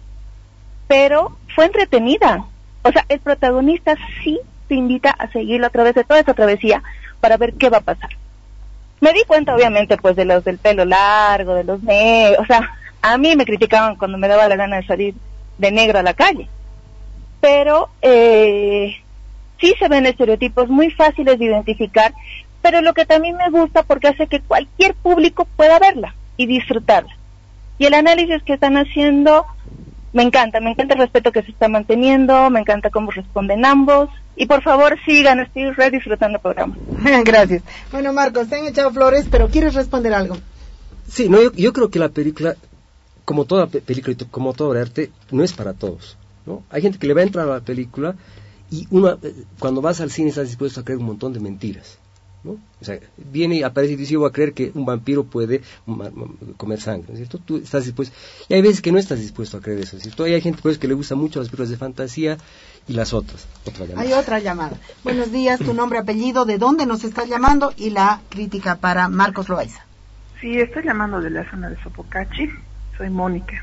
pero fue entretenida. O sea, el protagonista sí te invita a seguirlo a través de toda esa travesía para ver qué va a pasar. Me di cuenta, obviamente, pues, de los del pelo largo, de los negros, o sea, a mí me criticaban cuando me daba la gana de salir de negro a la calle. Pero eh, sí se ven estereotipos muy fáciles de identificar, pero lo que también me gusta porque hace que cualquier público pueda verla y disfrutarla. Y el análisis que están haciendo, me encanta, me encanta el respeto que se está manteniendo, me encanta cómo responden ambos. Y por favor sigan, estoy re disfrutando el programa. Gracias. Bueno, Marcos, te han echado flores, pero ¿quieres responder algo? Sí, no, yo, yo creo que la película, como toda película y como todo arte, no es para todos, ¿no? Hay gente que le va a entrar a la película y uno, cuando vas al cine, estás dispuesto a creer un montón de mentiras, ¿no? O sea, viene y aparece y dice, yo voy a creer que un vampiro puede comer sangre, ¿no es cierto? Tú estás dispuesto, y hay veces que no estás dispuesto a creer eso, ¿no es cierto? Y hay gente pues que le gusta mucho las películas de fantasía y las otras. Otra llamada. Hay otra llamada. Buenos días, tu nombre, apellido, de dónde nos estás llamando y la crítica para Marcos Loaiza. Sí, estoy llamando de la zona de Sopocachi, soy Mónica.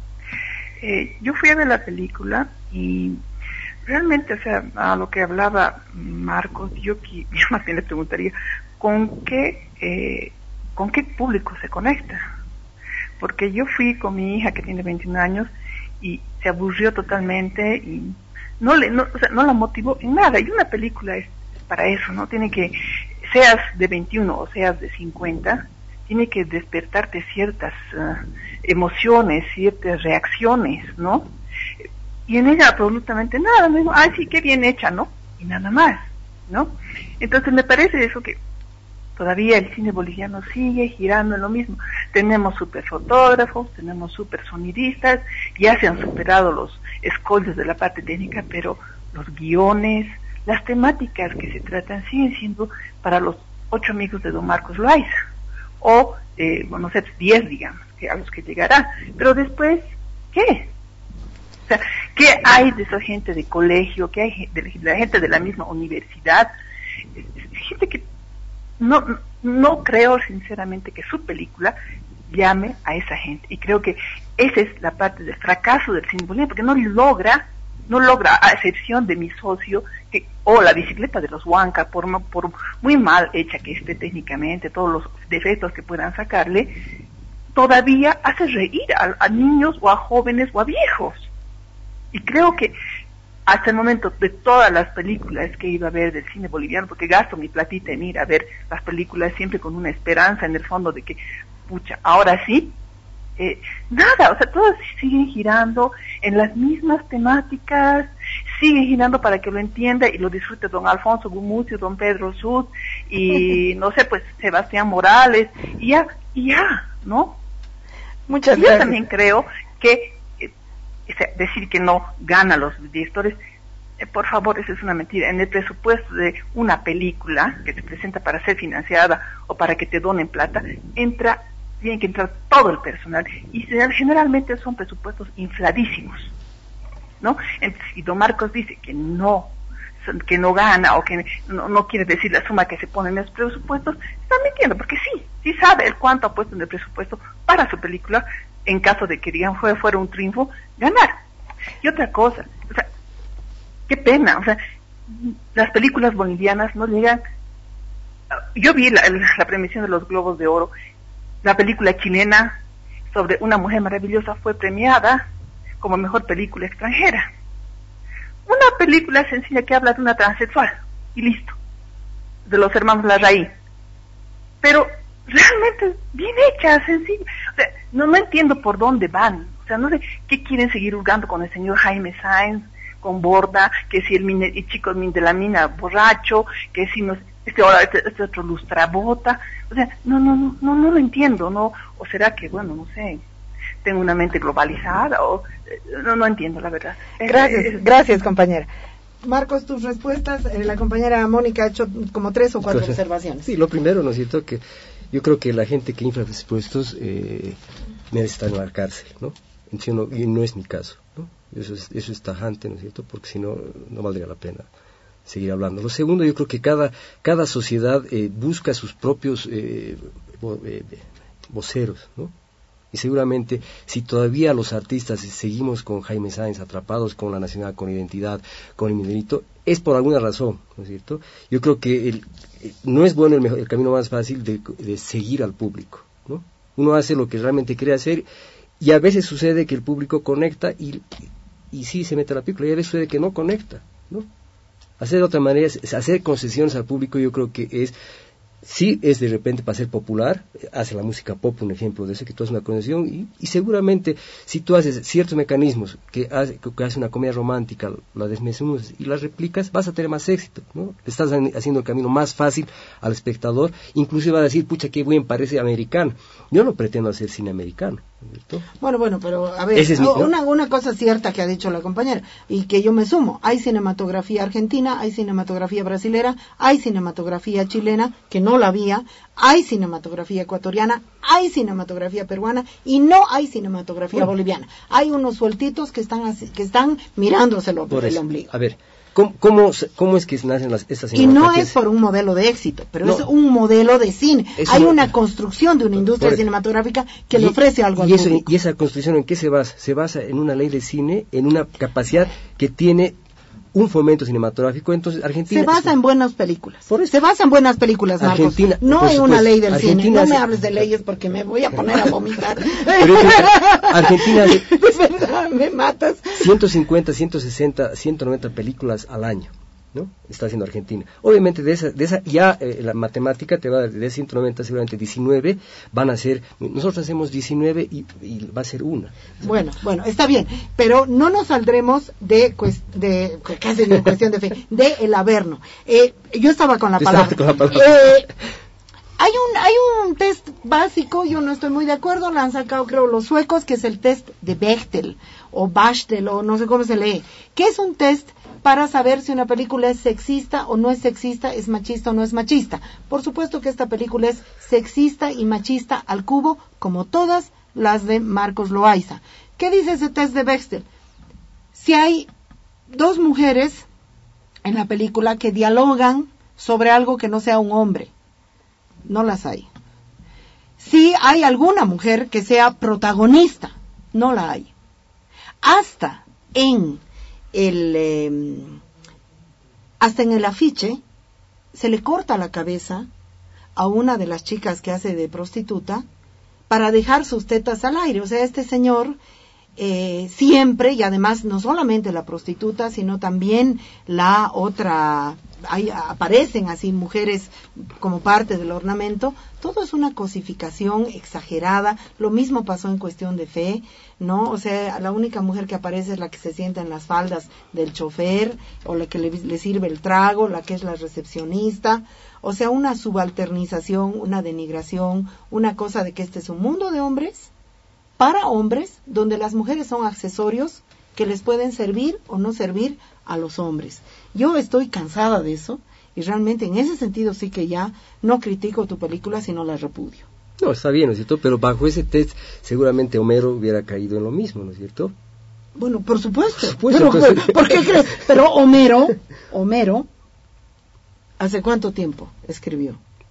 Eh, yo fui a ver la película y realmente, o sea, a lo que hablaba Marcos, yo, yo más bien le preguntaría, ¿con qué, eh, ¿con qué público se conecta? Porque yo fui con mi hija que tiene veintiún años y se aburrió totalmente y no le, no, o sea, no la motivó en nada. Y una película es, es para eso, ¿no? Tiene que, seas de veintiuno o seas de cincuenta, tiene que despertarte ciertas uh, emociones, ciertas reacciones, ¿no? Y en ella absolutamente nada, no digo, ay sí, qué bien hecha, ¿no? Y nada más, ¿no? Entonces me parece eso que todavía el cine boliviano sigue girando en lo mismo. Tenemos super fotógrafos, tenemos super sonidistas, ya se han superado los escollos de la parte técnica, pero los guiones, las temáticas que se tratan siguen siendo para los ocho amigos de don Marcos Loaiza, o, eh, bueno, no sé, diez, digamos, que a los que llegará. Pero después, ¿qué? O sea, ¿qué hay de esa gente de colegio? ¿Qué hay de la gente de la misma universidad? Gente que no, no creo sinceramente que su película llame a esa gente. Y creo que esa es la parte del fracaso del cine boliviano, porque no logra, no logra, a excepción de mi socio, que, o la bicicleta de los Huanca, por, por muy mal hecha que esté técnicamente, todos los defectos que puedan sacarle, todavía hace reír a, a niños o a jóvenes o a viejos. Y creo que hasta el momento, de todas las películas que he ido a ver del cine boliviano, porque gasto mi platita en ir a ver las películas siempre con una esperanza en el fondo de que, pucha, ahora sí, eh, nada, o sea, todas siguen girando en las mismas temáticas, siguen girando para que lo entienda y lo disfrute don Alfonso Gumucio, don Pedro Sud, y no sé, pues Sebastián Morales, y ya, y ya, ¿no? Muchas y gracias. Yo también creo que decir que no gana los directores, eh, por favor, eso es una mentira. En el presupuesto de una película que se presenta para ser financiada o para que te donen plata, entra, tiene que entrar todo el personal, y generalmente son presupuestos infladísimos, ¿no? Entonces, y don Marcos dice que no, que no gana o que no, no quiere decir la suma que se pone en los presupuestos, está mintiendo, porque sí, sí sabe el cuánto ha puesto en el presupuesto para su película, en caso de que, digamos, fuera, fuera un triunfo, ganar. Y otra cosa, o sea, qué pena, o sea, las películas bolivianas no llegan. Yo vi la, la premiación de los Globos de Oro, la película chilena sobre una mujer maravillosa fue premiada como mejor película extranjera. Una película sencilla que habla de una transexual, y listo, de los hermanos Larraín. Pero realmente bien hecha, sencilla. O sea, no, no entiendo por dónde van. O sea, no sé qué quieren seguir juzgando con el señor Jaime Sáenz, con Borda, que si el, mine, el chico de la mina borracho, que si no, este ahora este, este otro lustrabota. O sea, no, no, no, no, no lo entiendo, ¿no? O será que, bueno, no sé, tengo una mente globalizada, o no, no entiendo la verdad. Gracias, es, gracias compañera. Marcos, tus respuestas, eh, la compañera Mónica ha hecho como tres o cuatro Entonces, observaciones. Sí, lo primero, ¿no es cierto?, que yo creo que la gente que infla presupuestos eh, merece estar en la cárcel, ¿no? Y no es mi caso, ¿no? Eso es, eso es tajante, ¿no es cierto?, porque si no, no valdría la pena seguir hablando. Lo segundo, yo creo que cada, cada sociedad eh, busca sus propios eh, vo, eh, voceros, ¿no? Y seguramente, si todavía los artistas seguimos con Jaime Sáenz atrapados con la nacional, con identidad, con el minerito, es por alguna razón, ¿no es cierto? Yo creo que el, no es bueno el, mejor, el camino más fácil de, de seguir al público, ¿no? Uno hace lo que realmente quiere hacer y a veces sucede que el público conecta y, y sí se mete a la película, y a veces sucede que no conecta, ¿no? Hacer de otra manera, hacer concesiones al público, yo creo que es... Sí es de repente para ser popular, hace la música pop un ejemplo de eso, que tú haces una concesión y, y seguramente si tú haces ciertos mecanismos que hace, que hace una comedia romántica, la desmenuzas y la replicas, vas a tener más éxito, ¿no? Le estás haciendo el camino más fácil al espectador, inclusive va a decir, pucha, qué bien parece americano. Yo no pretendo hacer cine americano, ¿cierto? Bueno, bueno, pero a ver, es mi, ¿no? una, una cosa cierta que ha dicho la compañera y que yo me sumo, hay cinematografía argentina, hay cinematografía brasilera, hay cinematografía chilena, que no la había, hay cinematografía ecuatoriana, hay cinematografía peruana y no hay cinematografía bueno. boliviana. Hay unos sueltitos que están así, que están mirándoselo por el ombligo. A ver, ¿cómo, cómo, cómo es que nacen las, estas cinematografías? Y no es por un modelo de éxito, pero no, es un modelo de cine. Hay no, una construcción de una industria por, cinematográfica que y, le ofrece algo al y eso, público. ¿Y esa construcción en qué se basa? Se basa en una ley de cine, en una capacidad que tiene un fomento cinematográfico. Entonces Argentina se basa en buenas películas, se basa en buenas películas, Marcos. Argentina, no hay una ley del Argentina cine, no me hables de leyes porque me voy a poner a vomitar. Pero Argentina de verdad me matas. ciento cincuenta, ciento sesenta, ciento noventa películas al año, ¿no? Está haciendo Argentina. Obviamente de esa, de esa ya eh, la matemática te va a dar de ciento noventa seguramente diecinueve van a ser, nosotros hacemos diecinueve y, y va a ser una. Bueno, bueno, está bien, pero no nos saldremos de, de casi en cuestión de fe, de el Averno. Eh, yo estaba con la palabra. Con la palabra. Eh, hay un hay un test básico, yo no estoy muy de acuerdo, lo han sacado creo los suecos, que es el test de Bechtel o Bachtel o no sé cómo se lee, que es un test para saber si una película es sexista o no es sexista, es machista o no es machista. Por supuesto que esta película es sexista y machista al cubo, como todas las de Marcos Loaiza. ¿Qué dice ese test de Bechtel? Si hay dos mujeres en la película que dialogan sobre algo que no sea un hombre, no las hay. Si hay alguna mujer que sea protagonista, no la hay. Hasta en el eh, hasta en el afiche se le corta la cabeza a una de las chicas que hace de prostituta para dejar sus tetas al aire. O sea, este señor eh, siempre, y además no solamente la prostituta, sino también la otra, ahí aparecen así mujeres como parte del ornamento, todo es una cosificación exagerada. Lo mismo pasó en Cuestión de Fe, ¿no? O sea, la única mujer que aparece es la que se sienta en las faldas del chofer, o la que le, le sirve el trago, la que es la recepcionista. O sea, una subalternización, una denigración, una cosa de que este es un mundo de hombres, para hombres, donde las mujeres son accesorios que les pueden servir o no servir a los hombres. Yo estoy cansada de eso, y realmente en ese sentido sí que ya no critico tu película, sino la repudio. No, está bien, ¿no es cierto? Pero bajo ese test seguramente Homero hubiera caído en lo mismo, ¿no es cierto? Bueno, por supuesto. Por supuesto, pero, entonces... ¿por qué crees? Pero Homero, Homero, ¿hace cuánto tiempo escribió?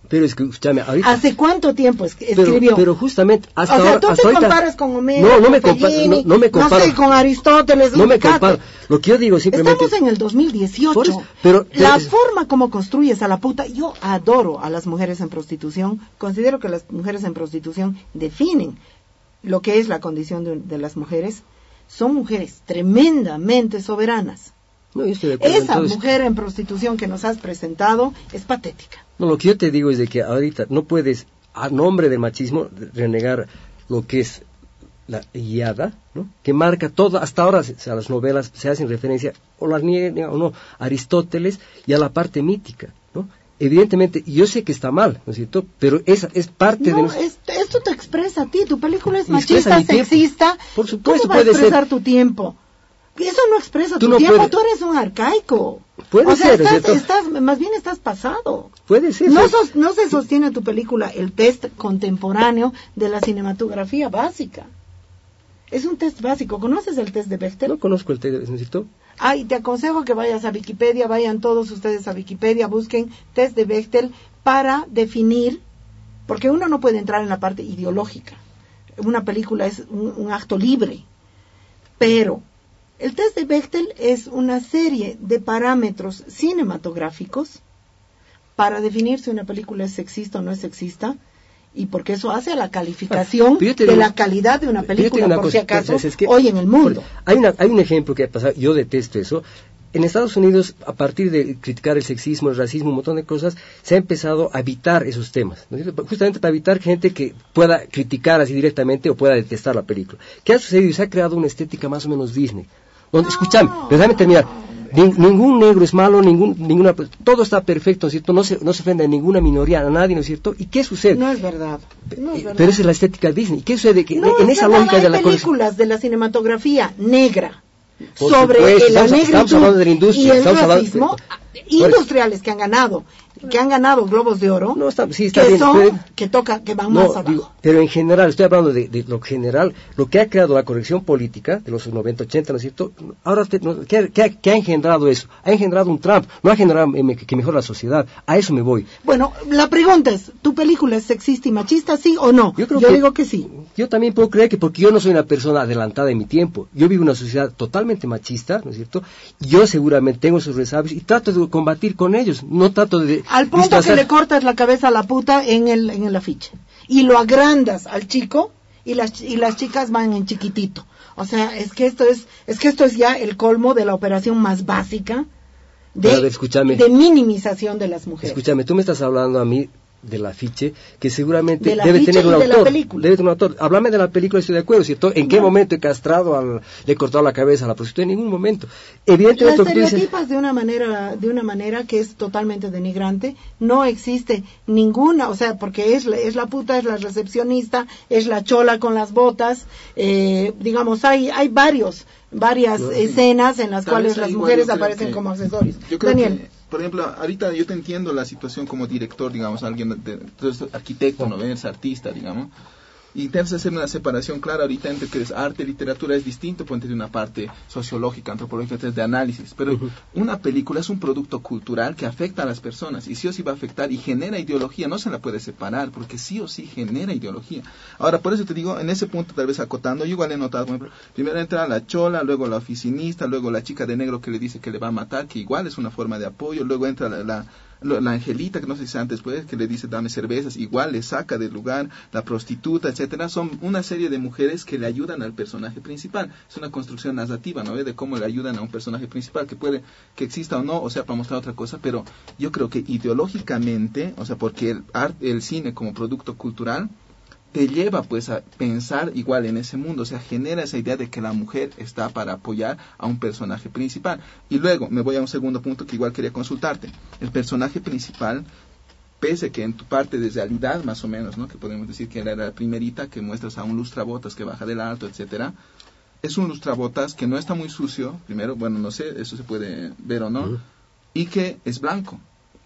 Pero es que, escúchame, ahorita... ¿Hace cuánto tiempo es- Pero, escribió? pero justamente hasta o sea, ahora... tú hasta te ahorita- comparas con Homero, No, no con me comparo, Fellini, no, no me comparo. no sé, con Aristóteles, No me ubícate. comparo. Lo que yo digo simplemente... Estamos en el dos mil dieciocho. Por eso, pero- pero la es- forma como construyes a la puta, yo adoro a las mujeres en prostitución, considero que las mujeres en prostitución definen lo que es la condición de, de las mujeres, son mujeres tremendamente soberanas. No, yo estoy de acuerdo en Esa todo eso. mujer en prostitución que nos has presentado es patética. No, lo que yo te digo es de que ahorita no puedes, a nombre del machismo, renegar lo que es la Ilíada, ¿no? Que marca todo, hasta ahora se- se- a las novelas se hacen referencia, o las niegan o no, a Aristóteles y a la parte mítica, ¿no? Evidentemente, yo sé que está mal, ¿no es cierto? Pero esa es parte No, de... nos- es- esto te expresa a ti, tu película es Y expresa machista, mi tiempo. sexista. Por supuesto, ¿Cómo va a puede ser. expresar tu tiempo? Eso no expresa Tú tu no tiempo, puedes. tú eres un arcaico. Puede o sea, ser, ¿no es estás, cierto? estás- más bien estás pasado. Puede ser. No, sí. sos- no se sostiene tu película el test contemporáneo de la cinematografía básica. Es un test básico. ¿Conoces el test de Bechdel? No conozco el tema, ¿no es cierto? Ay, te aconsejo que vayas a Wikipedia, vayan todos ustedes a Wikipedia, busquen test de Bechdel para definir, porque uno no puede entrar en la parte ideológica. Una película es un, un acto libre, pero el test de Bechdel es una serie de parámetros cinematográficos para definir si una película es sexista o no es sexista, y porque eso hace a la calificación Pero yo te de digo- la calidad de una Pero yo te película, digo una por si cosa, acaso, es que- hoy en el mundo. Hay, una, hay un ejemplo que ha pasado, yo detesto eso. En Estados Unidos, a partir de criticar el sexismo, el racismo, un montón de cosas, se ha empezado a evitar esos temas, ¿no es cierto? Justamente para evitar gente que pueda criticar así directamente o pueda detestar la película. ¿Qué ha sucedido? Se ha creado una estética más o menos Disney. Donde, escúchame, pero déjame terminar. Ni- ningún negro es malo, ningún, ninguna, todo está perfecto, ¿no es cierto? No se, no se ofende a ninguna minoría, a nadie, ¿no es cierto? ¿Y qué sucede? No es verdad. No es Eh, verdad. Pero esa es la estética Disney. ¿Y qué sucede? Que No, en es esa verdad, lógica hay de la corrección- películas de la cinematografía negra Por sobre supuesto, la estamos- negritud estamos hablando de la industria, y el estamos hablando- racismo, Por- industriales que han ganado, que han ganado Globos de Oro, No, está- sí, está que bien, son, pero- que toca, que van No, más abajo. digo, pero en general, estoy hablando de, de lo general, lo que ha creado la corrección política de los noventa, ochenta, ¿no es cierto? Ahora, te- no, ¿qué, ha- qué ha- qué ha engendrado eso? Ha engendrado un Trump, no ha generado eh, que, que mejore la sociedad. A eso me voy. Bueno, la pregunta es, ¿tu película es sexista y machista, sí o no? Yo creo que- digo que sí. Yo también puedo creer que porque yo no soy una persona adelantada en mi tiempo, yo vivo en una sociedad totalmente machista, ¿no es cierto? Yo seguramente tengo esos resabios y trato de combatir con ellos, no trato de... Al punto disfrazar- que le cortas la cabeza a la puta en el, en el afiche. Y lo agrandas al chico y las, y las chicas van en chiquitito. O sea, es que esto es, es que esto es ya el colmo de la operación más básica de, Pero a ver, escúchame. de minimización de las mujeres. Escúchame, tú me estás hablando a mí del afiche, que seguramente Del debe afiche tener un y de la autor. película. Debe tener un autor. Háblame de la película, estoy de acuerdo, ¿cierto? ¿En qué No. momento he castrado, al, le he cortado la cabeza a la prostituta? En ningún momento. La Evidentemente, lo que tú dices- estereotipas de una manera de una manera que es totalmente denigrante. No existe ninguna, o sea, porque es la, es la puta, es la recepcionista, es la chola con las botas. Eh, digamos, hay hay varios varias No, escenas en las Tal cuales vez las igual mujeres yo creo aparecen que- como accesorios. Yo creo Daniel. que, por ejemplo, ahorita yo te entiendo la situación como director, digamos, alguien, de, de- arquitecto, ¿no ves? Artista, digamos. Y intentas hacer una separación clara ahorita entre que es arte, literatura es distinto, pues de una parte sociológica, antropológica, de análisis. Pero Ujú. una película es un producto cultural que afecta a las personas y sí o sí va a afectar y genera ideología, no se la puede separar porque sí o sí genera ideología. Ahora, por eso te digo, en ese punto tal vez acotando, yo igual he notado, por ejemplo, primero entra la chola, luego la oficinista, luego la chica de negro que le dice que le va a matar, que igual es una forma de apoyo, luego entra la... la lo- la angelita, que no sé si antes pues, que le dice dame cervezas, igual le saca del lugar, la prostituta, etcétera, son una serie de mujeres que le ayudan al personaje principal. Es una construcción narrativa, ¿no? De cómo le ayudan a un personaje principal, que puede que exista o no, o sea, para mostrar otra cosa, pero yo creo que ideológicamente, o sea, porque el arte, el cine como producto cultural te lleva pues a pensar igual en ese mundo, o sea, genera esa idea de que la mujer está para apoyar a un personaje principal. Y luego me voy a un segundo punto que igual quería consultarte. El personaje principal, pese que en tu parte de realidad más o menos, ¿no? Que podemos decir que era la primerita que muestras a un lustrabotas que baja del alto, etcétera, es un lustrabotas que no está muy sucio, primero, bueno, no sé, eso se puede ver o no, Ujú. y que es blanco.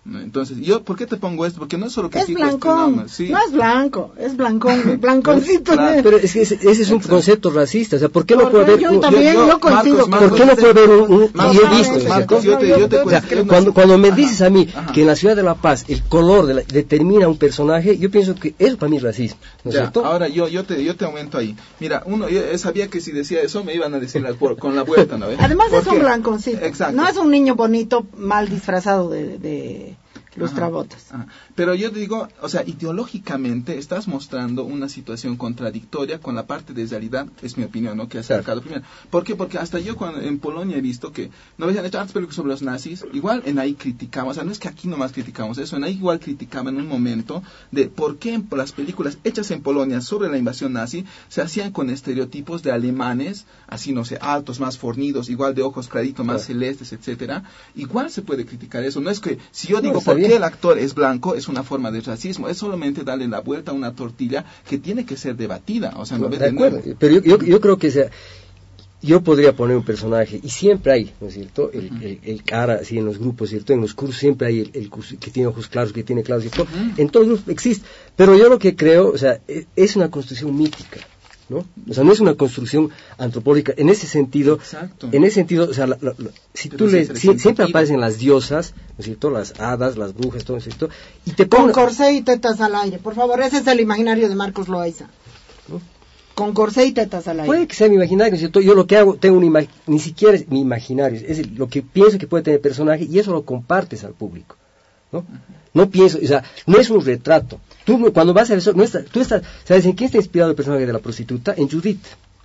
Entonces, yo, ¿por qué te pongo esto? Porque no es solo que... Es blancón, sí. No es blanco, es blancón, blanconcito. Claro, pero es que ese, ese es un Exacto. concepto racista, o sea, ¿por qué no puede haber... Yo también, yo, yo, yo coincido. Marcos, Marcos, ¿por qué no puede haber un... un Marcos, y he visto, Marcos, yo te, yo te o sea, cuando, cuando me dices a mí Ajá. que en la ciudad de La Paz el color de la, determina un personaje, yo pienso que eso para mí es racismo, ¿no es ya, cierto? Ahora yo, yo, te, yo te aumento ahí. Mira, uno, yo sabía que si decía eso me iban a decir la, por, con la vuelta, ¿no? Además es un blanconcito, Exacto. no es un niño bonito mal disfrazado de... de... lustrabotas. Ajá, ajá. Pero yo te digo, o sea, ideológicamente estás mostrando una situación contradictoria con la parte de realidad, es mi opinión, ¿no? Que ha sacado primero. ¿Por qué? Porque hasta yo cuando en Polonia he visto que no habían hecho tantas películas sobre los nazis, igual en ahí criticamos, o sea, no es que aquí nomás criticamos eso, en ahí igual criticaban en un momento de por qué las películas hechas en Polonia sobre la invasión nazi se hacían con estereotipos de alemanes, así no sé, altos, más fornidos, igual de ojos claritos, más claro. celestes, etcétera. Igual se puede criticar eso, no es que si yo digo no, por qué el actor es blanco, es una forma de racismo, es solamente darle la vuelta a una tortilla que tiene que ser debatida, o sea, no, no de acuerdo, pero yo, yo, yo creo que sea, yo podría poner un personaje, y siempre hay, ¿no es cierto?, el, uh-huh. el, el cara, así en los grupos, ¿cierto?, en los cursos siempre hay el, el que tiene ojos claros, que tiene claros, ¿cierto?, uh-huh. en todos los grupos existe, pero yo lo que creo, o sea, es una construcción mítica, ¿no? O sea, no es una construcción antropológica. En ese sentido, Exacto. en ese sentido, o sea, la, la, la, si Pero tú le, si, siempre aparecen las diosas, ¿no es cierto? Las hadas, las brujas, todo eso, y te con corsé y tetas al aire. Por favor, ese es el imaginario de Marcos Loaiza. ¿No? Con corsé y tetas al aire. Puede que sea mi imaginario, ¿no es cierto? Yo lo que hago, tengo un ima- ni siquiera es mi imaginario, es lo que pienso que puede tener personaje y eso lo compartes al público, ¿no? Uh-huh. No pienso, o sea, no es un retrato. Tú cuando vas a ver eso, no estás, tú estás, ¿sabes en quién está inspirado el personaje de la prostituta? En Judith,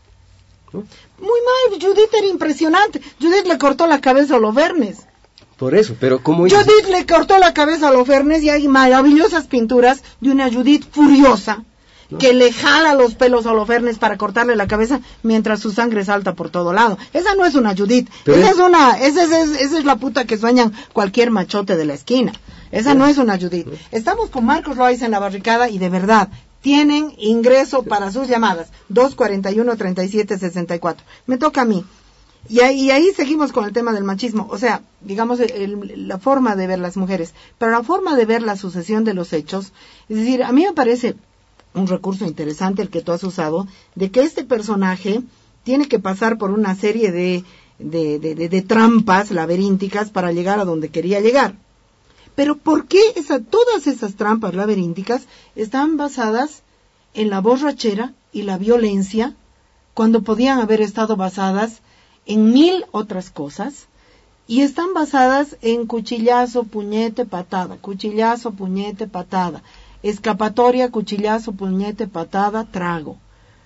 ¿no? Muy mal, Judith era impresionante. Judith le cortó la cabeza a Holofernes. Por eso, pero como Judith dices? le cortó la cabeza a Holofernes y hay maravillosas pinturas de una Judith furiosa, ¿no?, que le jala los pelos a Holofernes para cortarle la cabeza mientras su sangre salta por todo lado. Esa no es una Judith, pero esa es, es una, esa es, esa, es, esa es la puta que sueñan cualquier machote de la esquina. Esa no es una Judith. Estamos con Marcos Loaiza en la barricada y de verdad, tienen ingreso para sus llamadas. dos cuarenta y uno, treinta y siete sesenta y cuatro. Me toca a mí. Y ahí, y ahí seguimos con el tema del machismo. O sea, digamos, el, la forma de ver las mujeres. Pero la forma de ver la sucesión de los hechos. Es decir, a mí me parece un recurso interesante el que tú has usado, de que este personaje tiene que pasar por una serie de, de, de, de, de trampas laberínticas para llegar a donde quería llegar. Pero ¿por qué esa, todas esas trampas laberínticas están basadas en la borrachera y la violencia cuando podían haber estado basadas en mil otras cosas? Y están basadas en cuchillazo, puñete, patada, cuchillazo, puñete, patada, escapatoria, cuchillazo, puñete, patada, trago.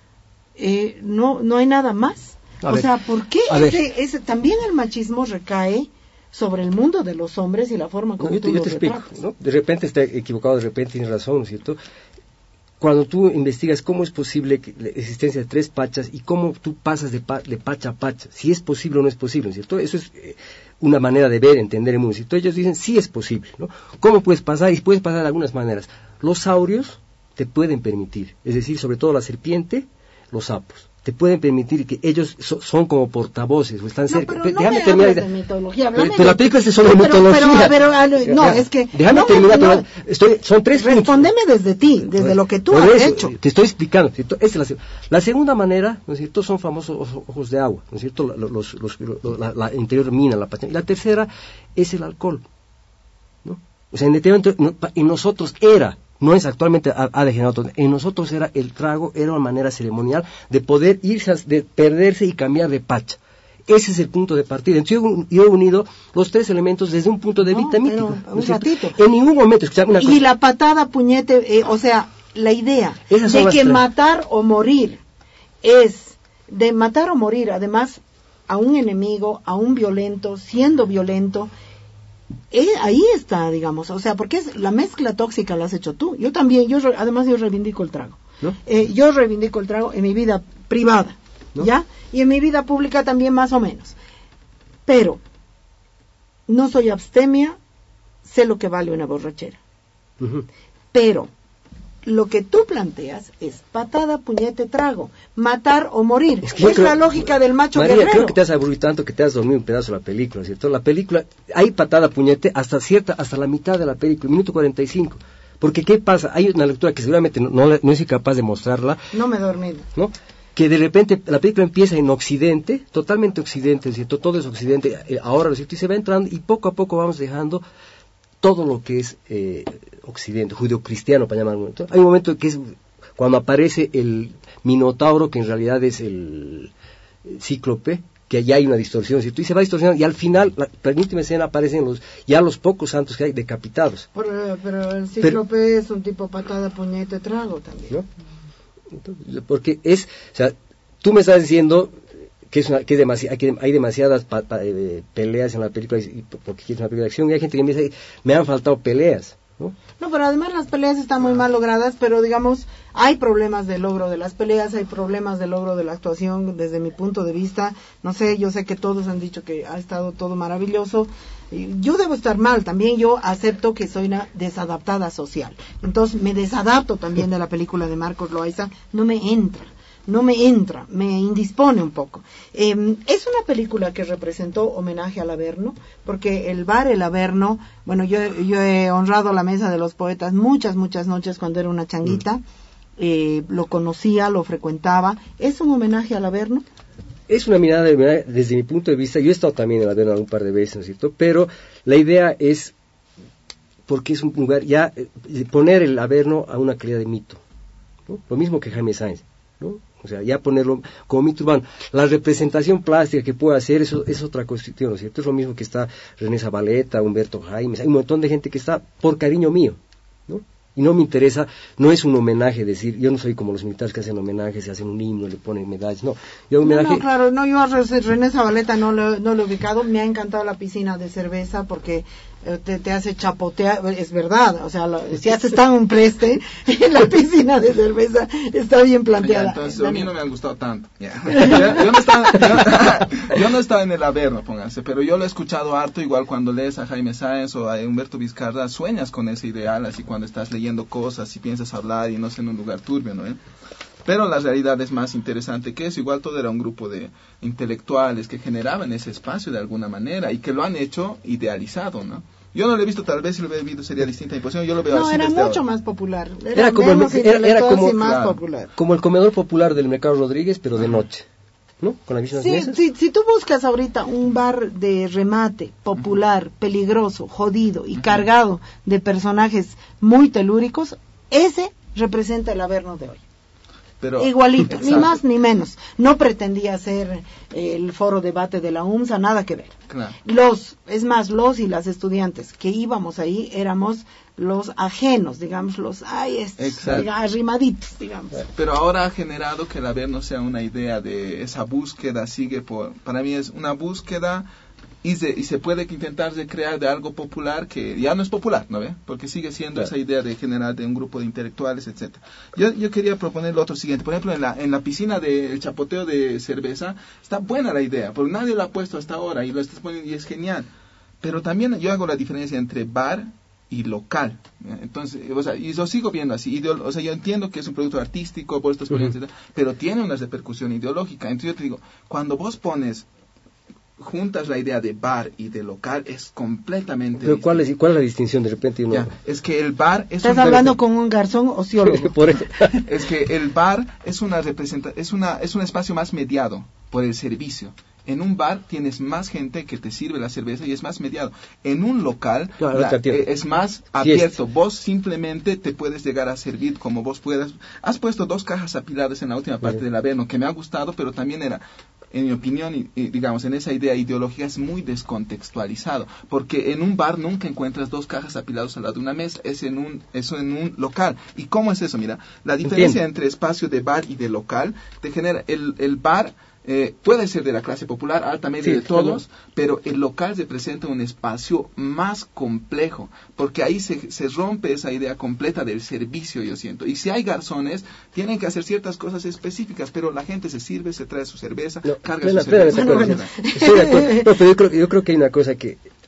Eh, no, no hay nada más. A o ver, sea, ¿por qué ese, ese, también el machismo recae sobre el mundo de los hombres y la forma como no, yo te, tú yo los te explico, retratas? ¿no? De repente está equivocado, de repente tienes razón, ¿no es cierto? Cuando tú investigas cómo es posible que la existencia de tres pachas y cómo tú pasas de, pa, de pacha a pacha, si es posible o no es posible, ¿no es cierto? Eso es eh, una manera de ver, entender el mundo, ¿cierto? Ellos dicen, sí es posible, ¿no? ¿Cómo puedes pasar? Y puedes pasar de algunas maneras. Los saurios te pueden permitir, es decir, sobre todo la serpiente, los sapos. Te pueden permitir que ellos so, son como portavoces o están no, cerca. Pero no déjame terminar de mitología, pero, pero la película es sobre pero, mitología. Pero, pero, no, es que déjame no, terminar. No, pero estoy, son tres respóndeme puntos. desde ti, desde pues, lo que tú has eso, hecho. Te estoy explicando. ¿Cierto? Esta es la, la segunda manera, ¿no es cierto? Son famosos ojos de agua, ¿no es cierto? Los, los, los, los, la, la interior mina, la pacha. Y la tercera es el alcohol, ¿no? O sea, en, en nosotros era. No es actualmente ha, ha degenerado. En nosotros era el trago, era una manera ceremonial de poder irse, a, de perderse y cambiar de pacha. Ese es el punto de partida. Entonces yo, yo he unido los tres elementos desde un punto de no, vista mítico. Un ratito. En ningún momento. Escuchame una cosa. Y la patada, puñete, eh, o sea, la idea Esas de que tres. matar o morir es, de matar o morir, además, a un enemigo, a un violento, siendo violento. Eh, ahí está, digamos, o sea, porque es la mezcla tóxica la has hecho tú. Yo también, yo además yo reivindico el trago. ¿No? Eh, yo reivindico el trago en mi vida privada, ¿no? ¿Ya? Y en mi vida pública también más o menos. Pero no soy abstemia, sé lo que vale una borrachera. Uh-huh. Pero lo que tú planteas es patada, puñete, trago, matar o morir. Es, que es creo, la lógica del macho María, guerrero. Creo que te has aburrido tanto que te has dormido un pedazo de la película, ¿cierto? La película, hay patada, puñete, hasta cierta, hasta la mitad de la película, minuto cuarenta y cinco. Porque, ¿qué pasa? Hay una lectura que seguramente no, no, no soy capaz de mostrarla. No me he dormido. ¿No? Que de repente la película empieza en Occidente, totalmente Occidente, ¿cierto? Todo es Occidente, eh, ahora, ¿cierto? Y se va entrando y poco a poco vamos dejando todo lo que es eh, Occidente, judeocristiano, para llamarlo. Hay un momento que es cuando aparece el Minotauro, que en realidad es el, el Cíclope, que ya hay una distorsión, ¿cierto? Y se va distorsionando, y al final, la penúltima escena, aparecen los ya los pocos santos que hay decapitados. Pero, pero el Cíclope pero, es un tipo patada, puñete, trago también. ¿No? Entonces, porque es, o sea, tú me estás diciendo que es una, que, es demasi, que hay demasiadas pa, pa, eh, peleas en la película, y, porque es una película de acción, y hay gente que me dice, me han faltado peleas, ¿no? No, pero además las peleas están muy mal logradas, pero digamos, hay problemas de logro de las peleas, hay problemas de logro de la actuación, desde mi punto de vista, no sé, yo sé que todos han dicho que ha estado todo maravilloso, yo debo estar mal, también yo acepto que soy una desadaptada social, entonces me desadapto también de la película de Marcos Loaiza, no me entra. No me entra, me indispone un poco. Eh, es una película que representó homenaje al Averno, porque el bar El Averno, bueno, yo, yo he honrado la mesa de los poetas muchas, muchas noches cuando era una changuita, eh, lo conocía, lo frecuentaba. ¿Es un homenaje al Averno? Es una mirada de, desde mi punto de vista, yo he estado también en el Averno un par de veces, ¿no es cierto? Pero la idea es, porque es un lugar, ya eh, poner el Averno a una calidad de mito, ¿no? Lo mismo que Jaime Sáenz, ¿no? O sea, ya ponerlo como mito urbano. La representación plástica que puede hacer, eso es otra cuestión, ¿no es cierto? Es lo mismo que está René Zabaleta, Humberto Jaimes, hay un montón de gente que está por cariño mío, ¿no? Y no me interesa, no es un homenaje, decir, yo no soy como los militares que hacen homenajes, se hacen un himno, le ponen medallas, no. Yo homenaje... No, no, claro, no, yo a René Zabaleta no lo, no lo he ubicado, me ha encantado la piscina de cerveza porque te, te hace chapotear, es verdad, o sea, lo, si haces tan un preste, la piscina de cerveza está bien planteada. Ya, entonces, a mí no me han gustado tanto. Yeah. yo, yo, no estaba, yo, yo no estaba en el Averno, pónganse, pero yo lo he escuchado harto, igual cuando lees a Jaime Sáenz o a Humberto Vizcarra, sueñas con ese ideal, así cuando estás leyendo cosas y piensas hablar y no sé, en un lugar turbio, ¿no? ¿Eh? Pero la realidad es más interesante que eso. Igual todo era un grupo de intelectuales que generaban ese espacio de alguna manera y que lo han hecho idealizado, ¿no? Yo no lo he visto, tal vez si lo hubiera visto sería distinta imposición. Yo lo veo no, así. era desde mucho ahora. más popular. Era, era como el, era, era como, más claro, popular. como el comedor popular del Mercado Rodríguez, pero de noche, ¿no? Con las mismas sí, mesas. Sí, si tú buscas ahorita un bar de remate popular, uh-huh. peligroso, jodido y uh-huh. cargado de personajes muy telúricos, ese representa el Averno de hoy. Pero, igualito, exacto. Ni más ni menos. No pretendía ser eh, el foro debate de la U M S A, nada que ver. Claro. Los, es más, los y las estudiantes que íbamos ahí éramos los ajenos, digamos, los ay, estos, arrimaditos, digamos. Pero ahora ha generado que el Averno sea una idea de esa búsqueda, sigue por, para mí es una búsqueda y se, y se puede intentar recrear de algo popular que ya no es popular, ¿no ve? Porque sigue siendo claro. esa idea de generar de un grupo de intelectuales, etcétera. Yo, yo quería proponer lo otro siguiente, por ejemplo, en la, en la piscina del chapoteo de cerveza, está buena la idea, porque nadie lo ha puesto hasta ahora y lo estás poniendo y es genial. Pero también yo hago la diferencia entre bar y local. Entonces, o sea, y lo sigo viendo así, ideolo- o sea, yo entiendo que es un producto artístico por estos uh-huh. etcétera, pero tiene una repercusión ideológica. Entonces yo te digo, cuando vos pones juntas la idea de bar y de local es completamente pero ¿cuál es, ¿cuál es la distinción de repente? Uno... Ya, es que el bar es estás un hablando con un garzón ociólogo. Por eso. Es que el bar es una representa es una es un espacio más mediado por el servicio. En un bar tienes más gente que te sirve la cerveza y es más mediado. En un local no, la, eh, es más abierto. Fiesta. Vos simplemente te puedes llegar a servir como vos puedas. Has puesto dos cajas apiladas en la última parte del Averno que me ha gustado, pero también era, en mi opinión, y, y, digamos, en esa idea ideológica es muy descontextualizado. Porque en un bar nunca encuentras dos cajas apiladas al lado de una mesa. Es en un, eso en un local. ¿Y cómo es eso? Mira, la diferencia Entiendo. entre espacio de bar y de local te genera el, el bar. Eh, puede ser de la clase popular, alta, media, sí, de todos, claro. Pero el local representa un espacio más complejo, porque ahí se, se rompe esa idea completa del servicio, yo siento. Y si hay garzones, tienen que hacer ciertas cosas específicas, pero la gente se sirve, se trae su cerveza, no, carga plena, su cerveza. Plena, bueno, bueno. No, pero yo creo, yo creo que hay una cosa que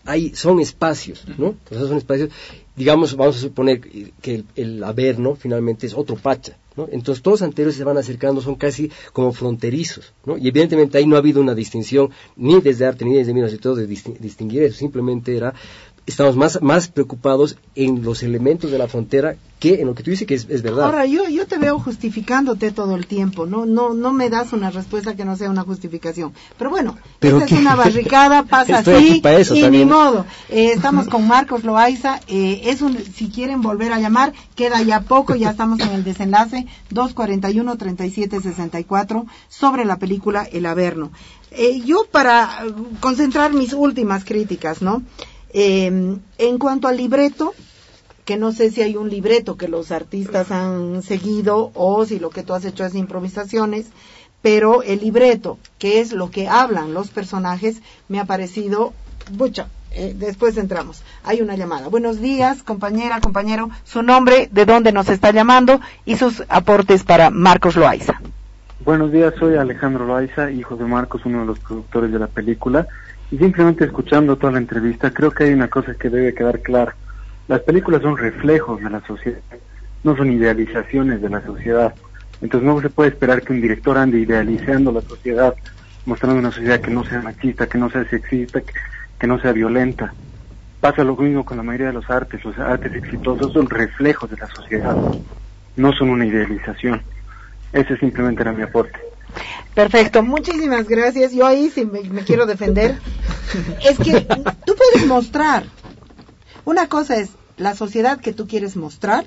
hay, son espacios, ¿no? Entonces son espacios, digamos, vamos a suponer que el, el Averno finalmente es otro Pacha, ¿no? Entonces todos los anteriores se van acercando, son casi como fronterizos, ¿no? Y evidentemente ahí no ha habido una distinción, ni desde arte, ni desde minas y todo, de distin- distinguir eso, simplemente era, estamos más, más preocupados en los elementos de la frontera que en lo que tú dices que es, es verdad. Ahora, yo, yo te veo justificándote todo el tiempo, no no no me das una respuesta que no sea una justificación. Pero bueno, ¿Pero esta qué? es una barricada, pasa Estoy aquí así para eso y también. ni modo. Eh, estamos con Marcos Loaiza, eh, es un, si quieren volver a llamar, queda ya poco, ya estamos en el desenlace, dos cuarenta y uno, treinta y siete sesenta y cuatro, sobre la película El Averno. Eh, yo para concentrar mis últimas críticas, ¿no? Eh, en cuanto al libreto, que no sé si hay un libreto que los artistas han seguido o si lo que tú has hecho es improvisaciones, pero el libreto, que es lo que hablan los personajes, me ha parecido mucho. Eh, después entramos. Hay una llamada. Buenos días, compañera, compañero. Su nombre, de dónde nos está llamando y sus aportes para Marcos Loaiza. Buenos días, soy Alejandro Loaiza, hijo de Marcos, uno de los productores de la película. Y simplemente escuchando toda la entrevista, creo que hay una cosa que debe quedar clara. Las películas son reflejos de la sociedad, no son idealizaciones de la sociedad. Entonces no se puede esperar que un director ande idealizando la sociedad, mostrando una sociedad que no sea machista, que no sea sexista, que, que no sea violenta. Pasa lo mismo con la mayoría de los artes. Los artes exitosos son reflejos de la sociedad, no son una idealización. Ese simplemente era mi aporte. Perfecto, muchísimas gracias. Yo ahí sí me, me quiero defender. Es que tú puedes mostrar. Una cosa es la sociedad que tú quieres mostrar.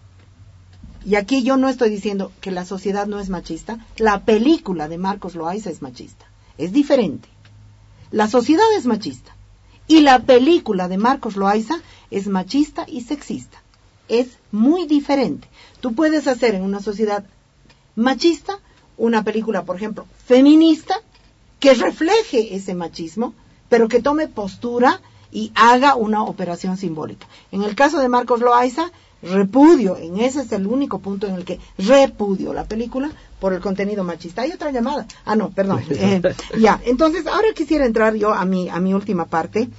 Y aquí yo no estoy diciendo que la sociedad no es machista. La película de Marcos Loaiza es machista. Es diferente. La sociedad es machista. Y la película de Marcos Loaiza es machista y sexista. Es muy diferente. Tú puedes hacer en una sociedad machista una película, por ejemplo, feminista, que refleje ese machismo, pero que tome postura y haga una operación simbólica. En el caso de Marcos Loaiza, repudio, en ese es el único punto en el que repudio la película por el contenido machista. Hay otra llamada. Ah, no, perdón. Eh, ya, entonces, ahora quisiera entrar yo a mi, a mi última parte.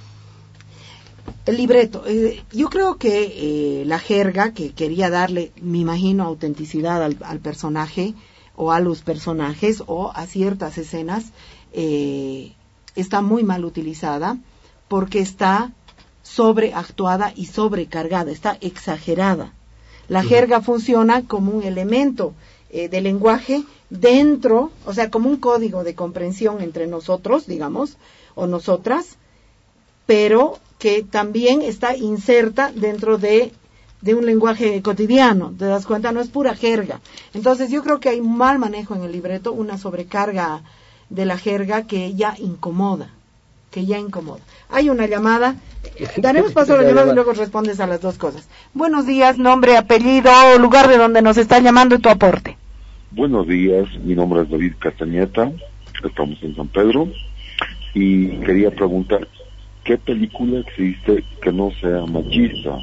El libreto. Eh, yo creo que eh, la jerga, que quería darle, me imagino, autenticidad al, al personaje, o a los personajes, o a ciertas escenas, eh, está muy mal utilizada, porque está sobreactuada y sobrecargada, está exagerada. La jerga funciona como un elemento eh, de lenguaje dentro, o sea, como un código de comprensión entre nosotros, digamos, o nosotras, pero que también está inserta dentro de, de un lenguaje cotidiano. ¿Te das cuenta? No es pura jerga. Entonces yo creo que hay un mal manejo en el libreto, una sobrecarga de la jerga que ya incomoda, que ya incomoda. Hay una llamada, daremos paso a la llamada y luego respondes a las dos cosas. Buenos días, nombre, apellido, lugar de donde nos está llamando y tu aporte. Buenos días, mi nombre es David Castañeta, estamos en San Pedro, y quería preguntar, ¿qué película existe que no sea machista?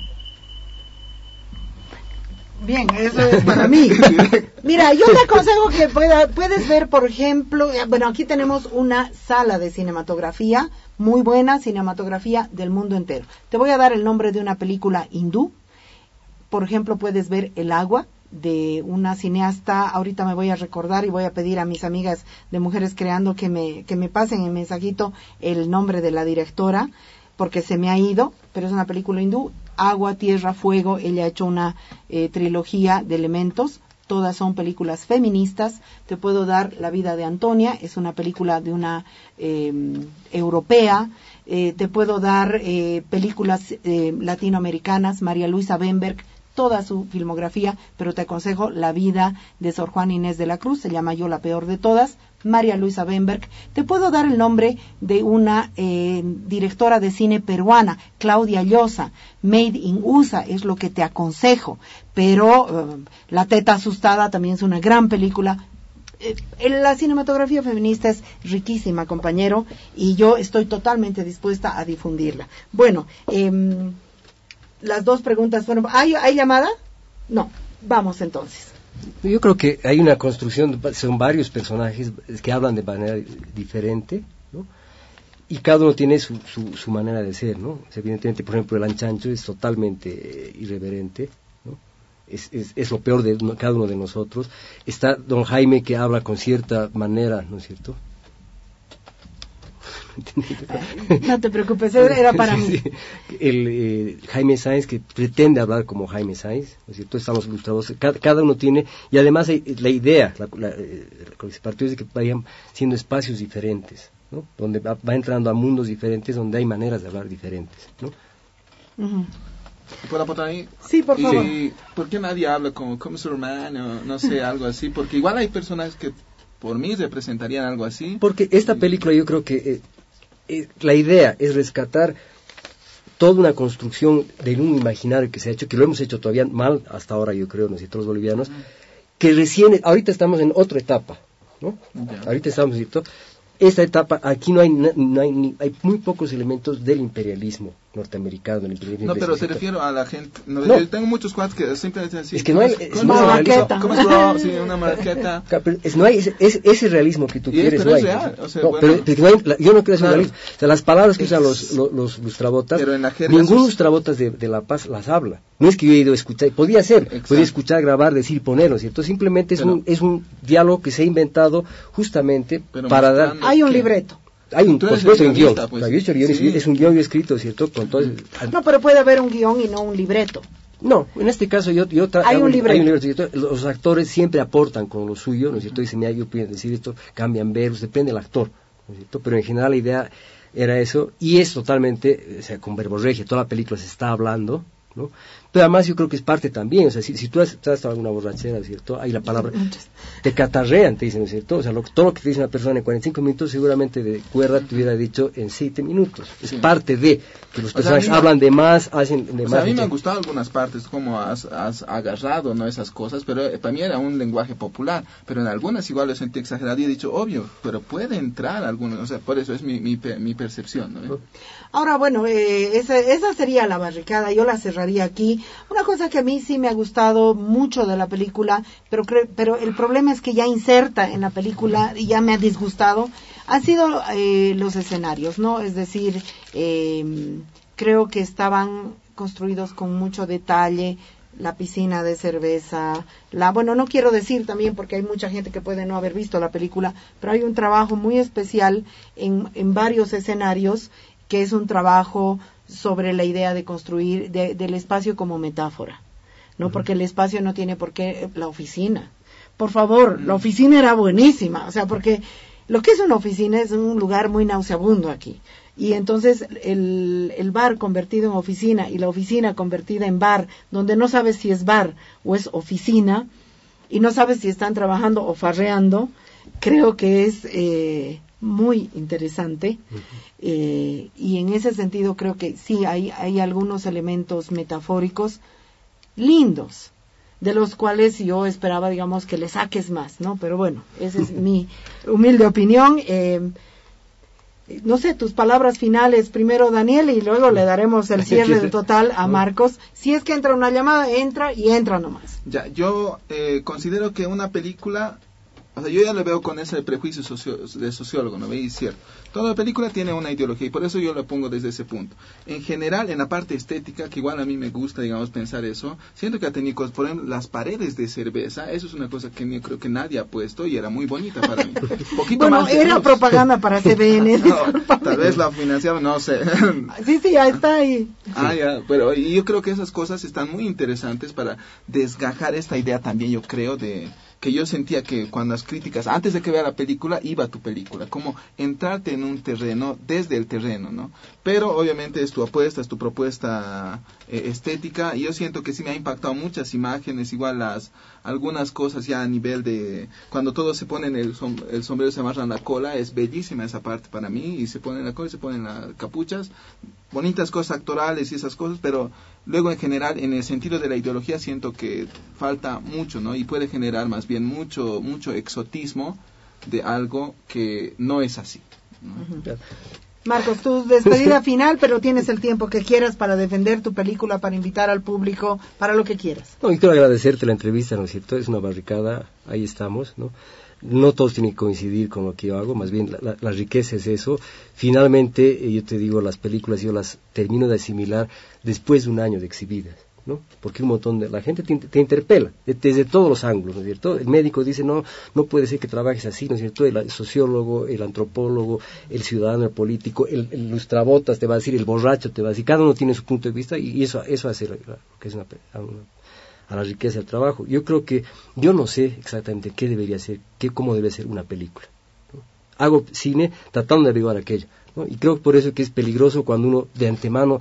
Bien, eso es para mí. Mira, yo te aconsejo que pueda, puedes ver, por ejemplo, bueno, aquí tenemos una sala de cinematografía, muy buena cinematografía del mundo entero. Te voy a dar el nombre de una película hindú. Por ejemplo, puedes ver El Agua, de una cineasta, ahorita me voy a recordar y voy a pedir a mis amigas de Mujeres Creando que me, que me pasen en mensajito el nombre de la directora, porque se me ha ido, pero es una película hindú. Agua, Tierra, Fuego, ella ha hecho una eh, trilogía de elementos, todas son películas feministas. Te puedo dar La vida de Antonia, es una película de una eh, europea. Eh, te puedo dar eh, películas eh, latinoamericanas, María Luisa Bemberg, toda su filmografía, pero te aconsejo La vida de Sor Juana Inés de la Cruz, se llama Yo la peor de todas, María Luisa Bemberg. Te puedo dar el nombre de una eh, directora de cine peruana, Claudia Llosa, Made in U S A, es lo que te aconsejo, pero eh, La teta asustada también es una gran película. Eh, la cinematografía feminista es riquísima, compañero, y yo estoy totalmente dispuesta a difundirla. Bueno, eh, las dos preguntas fueron... ¿Hay, ¿Hay llamada? No. Vamos entonces. Yo creo que hay una construcción, son varios personajes que hablan de manera diferente, ¿no? y cada uno tiene su, su, su manera de ser, ¿no? O sea, evidentemente, por ejemplo, el Anchancho es totalmente eh, irreverente, ¿no? Es, es, es lo peor de no, cada uno de nosotros. Está don Jaime, que habla con cierta manera, ¿no es cierto? No te preocupes, era para sí, mí. Sí. El eh, Jaime Sáenz, que pretende hablar como Jaime Sáenz, ¿no es cierto? Estamos ilustrados, cada, cada uno tiene, y además hay, la idea, la, la, eh, lo que se partió es de que vayan siendo espacios diferentes, ¿no? Donde va, va entrando a mundos diferentes, donde hay maneras de hablar diferentes, ¿no? Uh-huh. ¿Puedo aportar ahí? Sí, por favor. ¿Y por qué nadie habla como, como Superman o no sé, algo así? Porque igual hay personajes que por mí representarían algo así. Porque esta película yo creo que eh, eh, la idea es rescatar toda una construcción de un imaginario que se ha hecho, que lo hemos hecho todavía mal hasta ahora, yo creo, nosotros los bolivianos, que recién, ahorita estamos en otra etapa, ¿no? Ya. Ahorita estamos, ¿cierto? Esta etapa, aquí no hay, no hay, ni, hay muy pocos elementos del imperialismo norteamericano, del imperialismo. No, pero te refiero a la gente. No, no. Yo tengo muchos cuates que simplemente así. Es que no hay. Es una marqueta. ¿Cómo es lo, sí, una marqueta? Es, no hay ese, ese, ese realismo que tú y quieres, es, no hay. Es real, o sea, no, bueno, pero, pero no hay, yo no creo que sea claro. realismo. O sea, las palabras que es, usan los, los, los lustrabotas, ningún sus... lustrabotas de, de La Paz las habla. No es que yo he ido a escuchar, podía ser, Exacto. podía escuchar, grabar, decir, ponerlo, ¿cierto? Simplemente es, pero, un, es un diálogo que se ha inventado justamente para dar. Hay un libreto. Hay un, por supuesto, un guión. Pues, sí. guión sí. Es un guión escrito, ¿cierto? Con todo el... No, pero puede haber un guión y no un libreto. No, en este caso yo... yo tra... hay, un libreto. hay un libreto. ¿Cierto? Los actores siempre aportan con lo suyo, ¿no es cierto? Dicen, mira, yo puedo decir esto, cambian verbos, depende del actor, ¿no es cierto? Pero en general la idea era eso, y es totalmente, o sea, con verborregia, toda la película se está hablando, ¿no? Pero además yo creo que es parte también, o sea, si, si tú has estado en una borrachera, ¿cierto? Hay la palabra, te catarrean, te dicen, ¿no es cierto? O sea, lo, todo lo que te dice una persona en cuarenta y cinco minutos seguramente de cuerda te hubiera dicho en siete minutos. Es sí. parte de que los personajes o sea, hablan de más, hacen de o más. Sea, a mí me han gustado algunas partes, como has, has agarrado, ¿no? Esas cosas, pero eh, para mí era un lenguaje popular, pero en algunas igual lo sentí exagerado y he dicho, obvio, pero puede entrar algunos, o sea, por eso es mi, mi, mi percepción, ¿no? Ahora, bueno, eh, esa, esa sería la barricada, yo la cerraría aquí. Una cosa que a mí sí me ha gustado mucho de la película, pero cre- pero el problema es que ya inserta en la película y ya me ha disgustado, han sido eh, los escenarios, ¿no? Es decir, eh, creo que estaban construidos con mucho detalle, la piscina de cerveza, la bueno, no quiero decir también porque hay mucha gente que puede no haber visto la película, pero hay un trabajo muy especial en, en varios escenarios, que es un trabajo sobre la idea de construir de, del espacio como metáfora, ¿no? Uh-huh. Porque el espacio no tiene por qué la oficina. Por favor, uh-huh. la oficina era buenísima, o sea, porque lo que es una oficina es un lugar muy nauseabundo aquí. Y entonces el, el bar convertido en oficina y la oficina convertida en bar, donde no sabes si es bar o es oficina, y no sabes si están trabajando o farreando, creo que es eh, muy interesante. Uh-huh. eh, y en ese sentido creo que sí hay, hay algunos elementos metafóricos lindos, de los cuales yo esperaba, digamos, que le saques más, ¿no? Pero bueno, esa es mi humilde opinión. Eh, no sé, tus palabras finales, primero Daniel, y luego le daremos el cierre de total a Marcos. Si es que entra una llamada, entra y entra nomás. Ya, yo eh, considero que una película, o sea, yo ya le veo con ese prejuicio socio, de sociólogo, ¿no? Y es cierto, toda película tiene una ideología y por eso yo lo pongo desde ese punto. En general, en la parte estética, que igual a mí me gusta, digamos, pensar eso, siento que ha tenido cosas, por ejemplo, las paredes de cerveza, eso es una cosa que yo creo que nadie ha puesto y era muy bonita para mí. Poquito bueno, más de era luz. Propaganda para C B N. No, tal vez la financiaba, no sé. Sí, sí, ahí está ahí. Ah, ya, pero y yo creo que esas cosas están muy interesantes para desgajar esta idea también, yo creo, de... que yo sentía que cuando las críticas, antes de que vea la película, iba a tu película, como entrarte en un terreno, desde el terreno, ¿no? Pero obviamente es tu apuesta, es tu propuesta eh, estética, y yo siento que sí me ha impactado muchas imágenes, igual las algunas cosas ya a nivel de, cuando todos se ponen el, som, el sombrero, se amarran la cola, es bellísima esa parte para mí, y se ponen la cola, se ponen las capuchas, bonitas cosas actorales y esas cosas, pero luego en general, en el sentido de la ideología, siento que falta mucho, ¿no? Y puede generar más bien mucho mucho exotismo de algo que no es así, ¿no? Uh-huh. Marcos, tu despedida final, pero tienes el tiempo que quieras para defender tu película, para invitar al público, para lo que quieras. No, y quiero agradecerte la entrevista, ¿no es cierto? Es una barricada, ahí estamos, ¿no? No todos tienen que coincidir con lo que yo hago, más bien la, la, la riqueza es eso. Finalmente, eh, yo te digo, las películas yo las termino de asimilar después de un año de exhibidas, ¿no? Porque un montón de la gente te, te interpela de, desde todos los ángulos, ¿no es cierto? El médico dice, no, no puede ser que trabajes así, ¿no es cierto? El, el sociólogo, el antropólogo, el ciudadano, el político, el, el lustrabotas te va a decir, el borracho te va a decir, cada uno tiene su punto de vista y, y eso, eso hace lo que es una, una a la riqueza del trabajo. Yo creo que, yo no sé exactamente qué debería ser, qué, cómo debe ser una película, ¿no? Hago cine tratando de averiguar aquello, ¿no? Y creo por eso que es peligroso cuando uno de antemano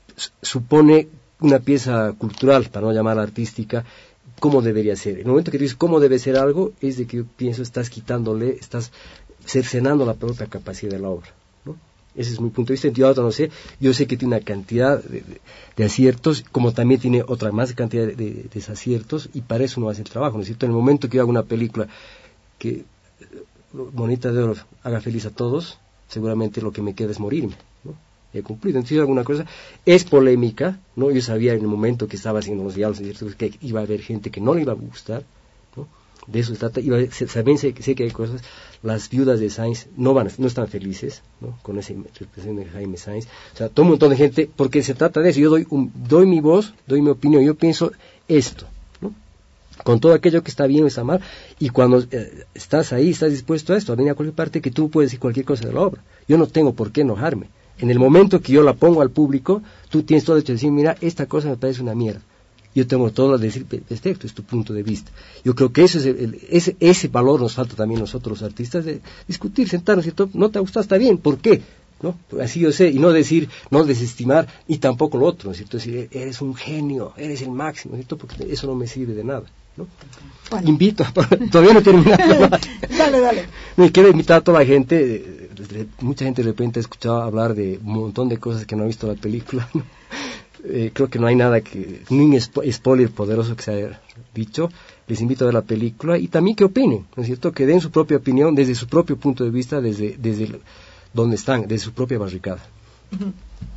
supone una pieza cultural, para no llamarla artística, cómo debería ser. En el momento que tú dices cómo debe ser algo, es de que yo pienso estás quitándole, estás cercenando la propia capacidad de la obra, ¿no? Ese es mi punto de vista. Yo no sé, yo sé que tiene una cantidad de, de, de aciertos, como también tiene otra más cantidad de, de, de desaciertos, y para eso no hace el trabajo, ¿no es cierto? En el momento que yo hago una película que Monedita de Oro haga feliz a todos, seguramente lo que me queda es morirme, ¿no? He cumplido. Entonces alguna cosa es polémica, ¿no? Yo sabía en el momento que estaba haciendo los diálogos, ¿cierto?, que iba a haber gente que no le iba a gustar, ¿no? De eso se trata. Iba a, también sé, sé que hay cosas. Las viudas de Sainz no van, no están felices, ¿no?, con esa representación de Jaime Sainz. O sea, todo un montón de gente, porque se trata de eso. Yo doy un, doy mi voz, doy mi opinión. Yo pienso esto, ¿no?, con todo aquello que está bien o está mal. Y cuando eh, estás ahí, estás dispuesto a esto, a venir a cualquier parte, que tú puedes decir cualquier cosa de la obra. Yo no tengo por qué enojarme. En el momento que yo la pongo al público, tú tienes todo el derecho de decir, mira, esta cosa me parece una mierda. Yo tengo todo el decir, perfecto, es tu punto de vista. Yo creo que eso es el, el, ese, ese valor nos falta también nosotros los artistas, de discutir, sentarnos, ¿cierto? No te ha gustado, está bien, ¿por qué? ¿No? Así yo sé, y no decir, no desestimar, y tampoco lo otro, ¿cierto? Decir, eres un genio, eres el máximo, ¿cierto? Porque eso no me sirve de nada, ¿no? Bueno. Invito, todavía no he terminado. Dale, dale. Me quiero invitar a toda la gente, mucha gente de repente ha escuchado hablar de un montón de cosas que no ha visto la película, ¿no? Eh, creo que no hay nada que, ni un spoiler poderoso que se haya dicho. Les invito a ver la película y también que opinen, ¿no es cierto? Que den su propia opinión desde su propio punto de vista, desde, desde el, donde están, desde su propia barricada. Uh-huh.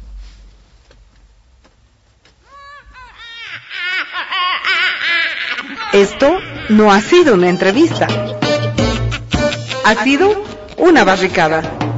Esto no ha sido una entrevista, ha sido una barricada.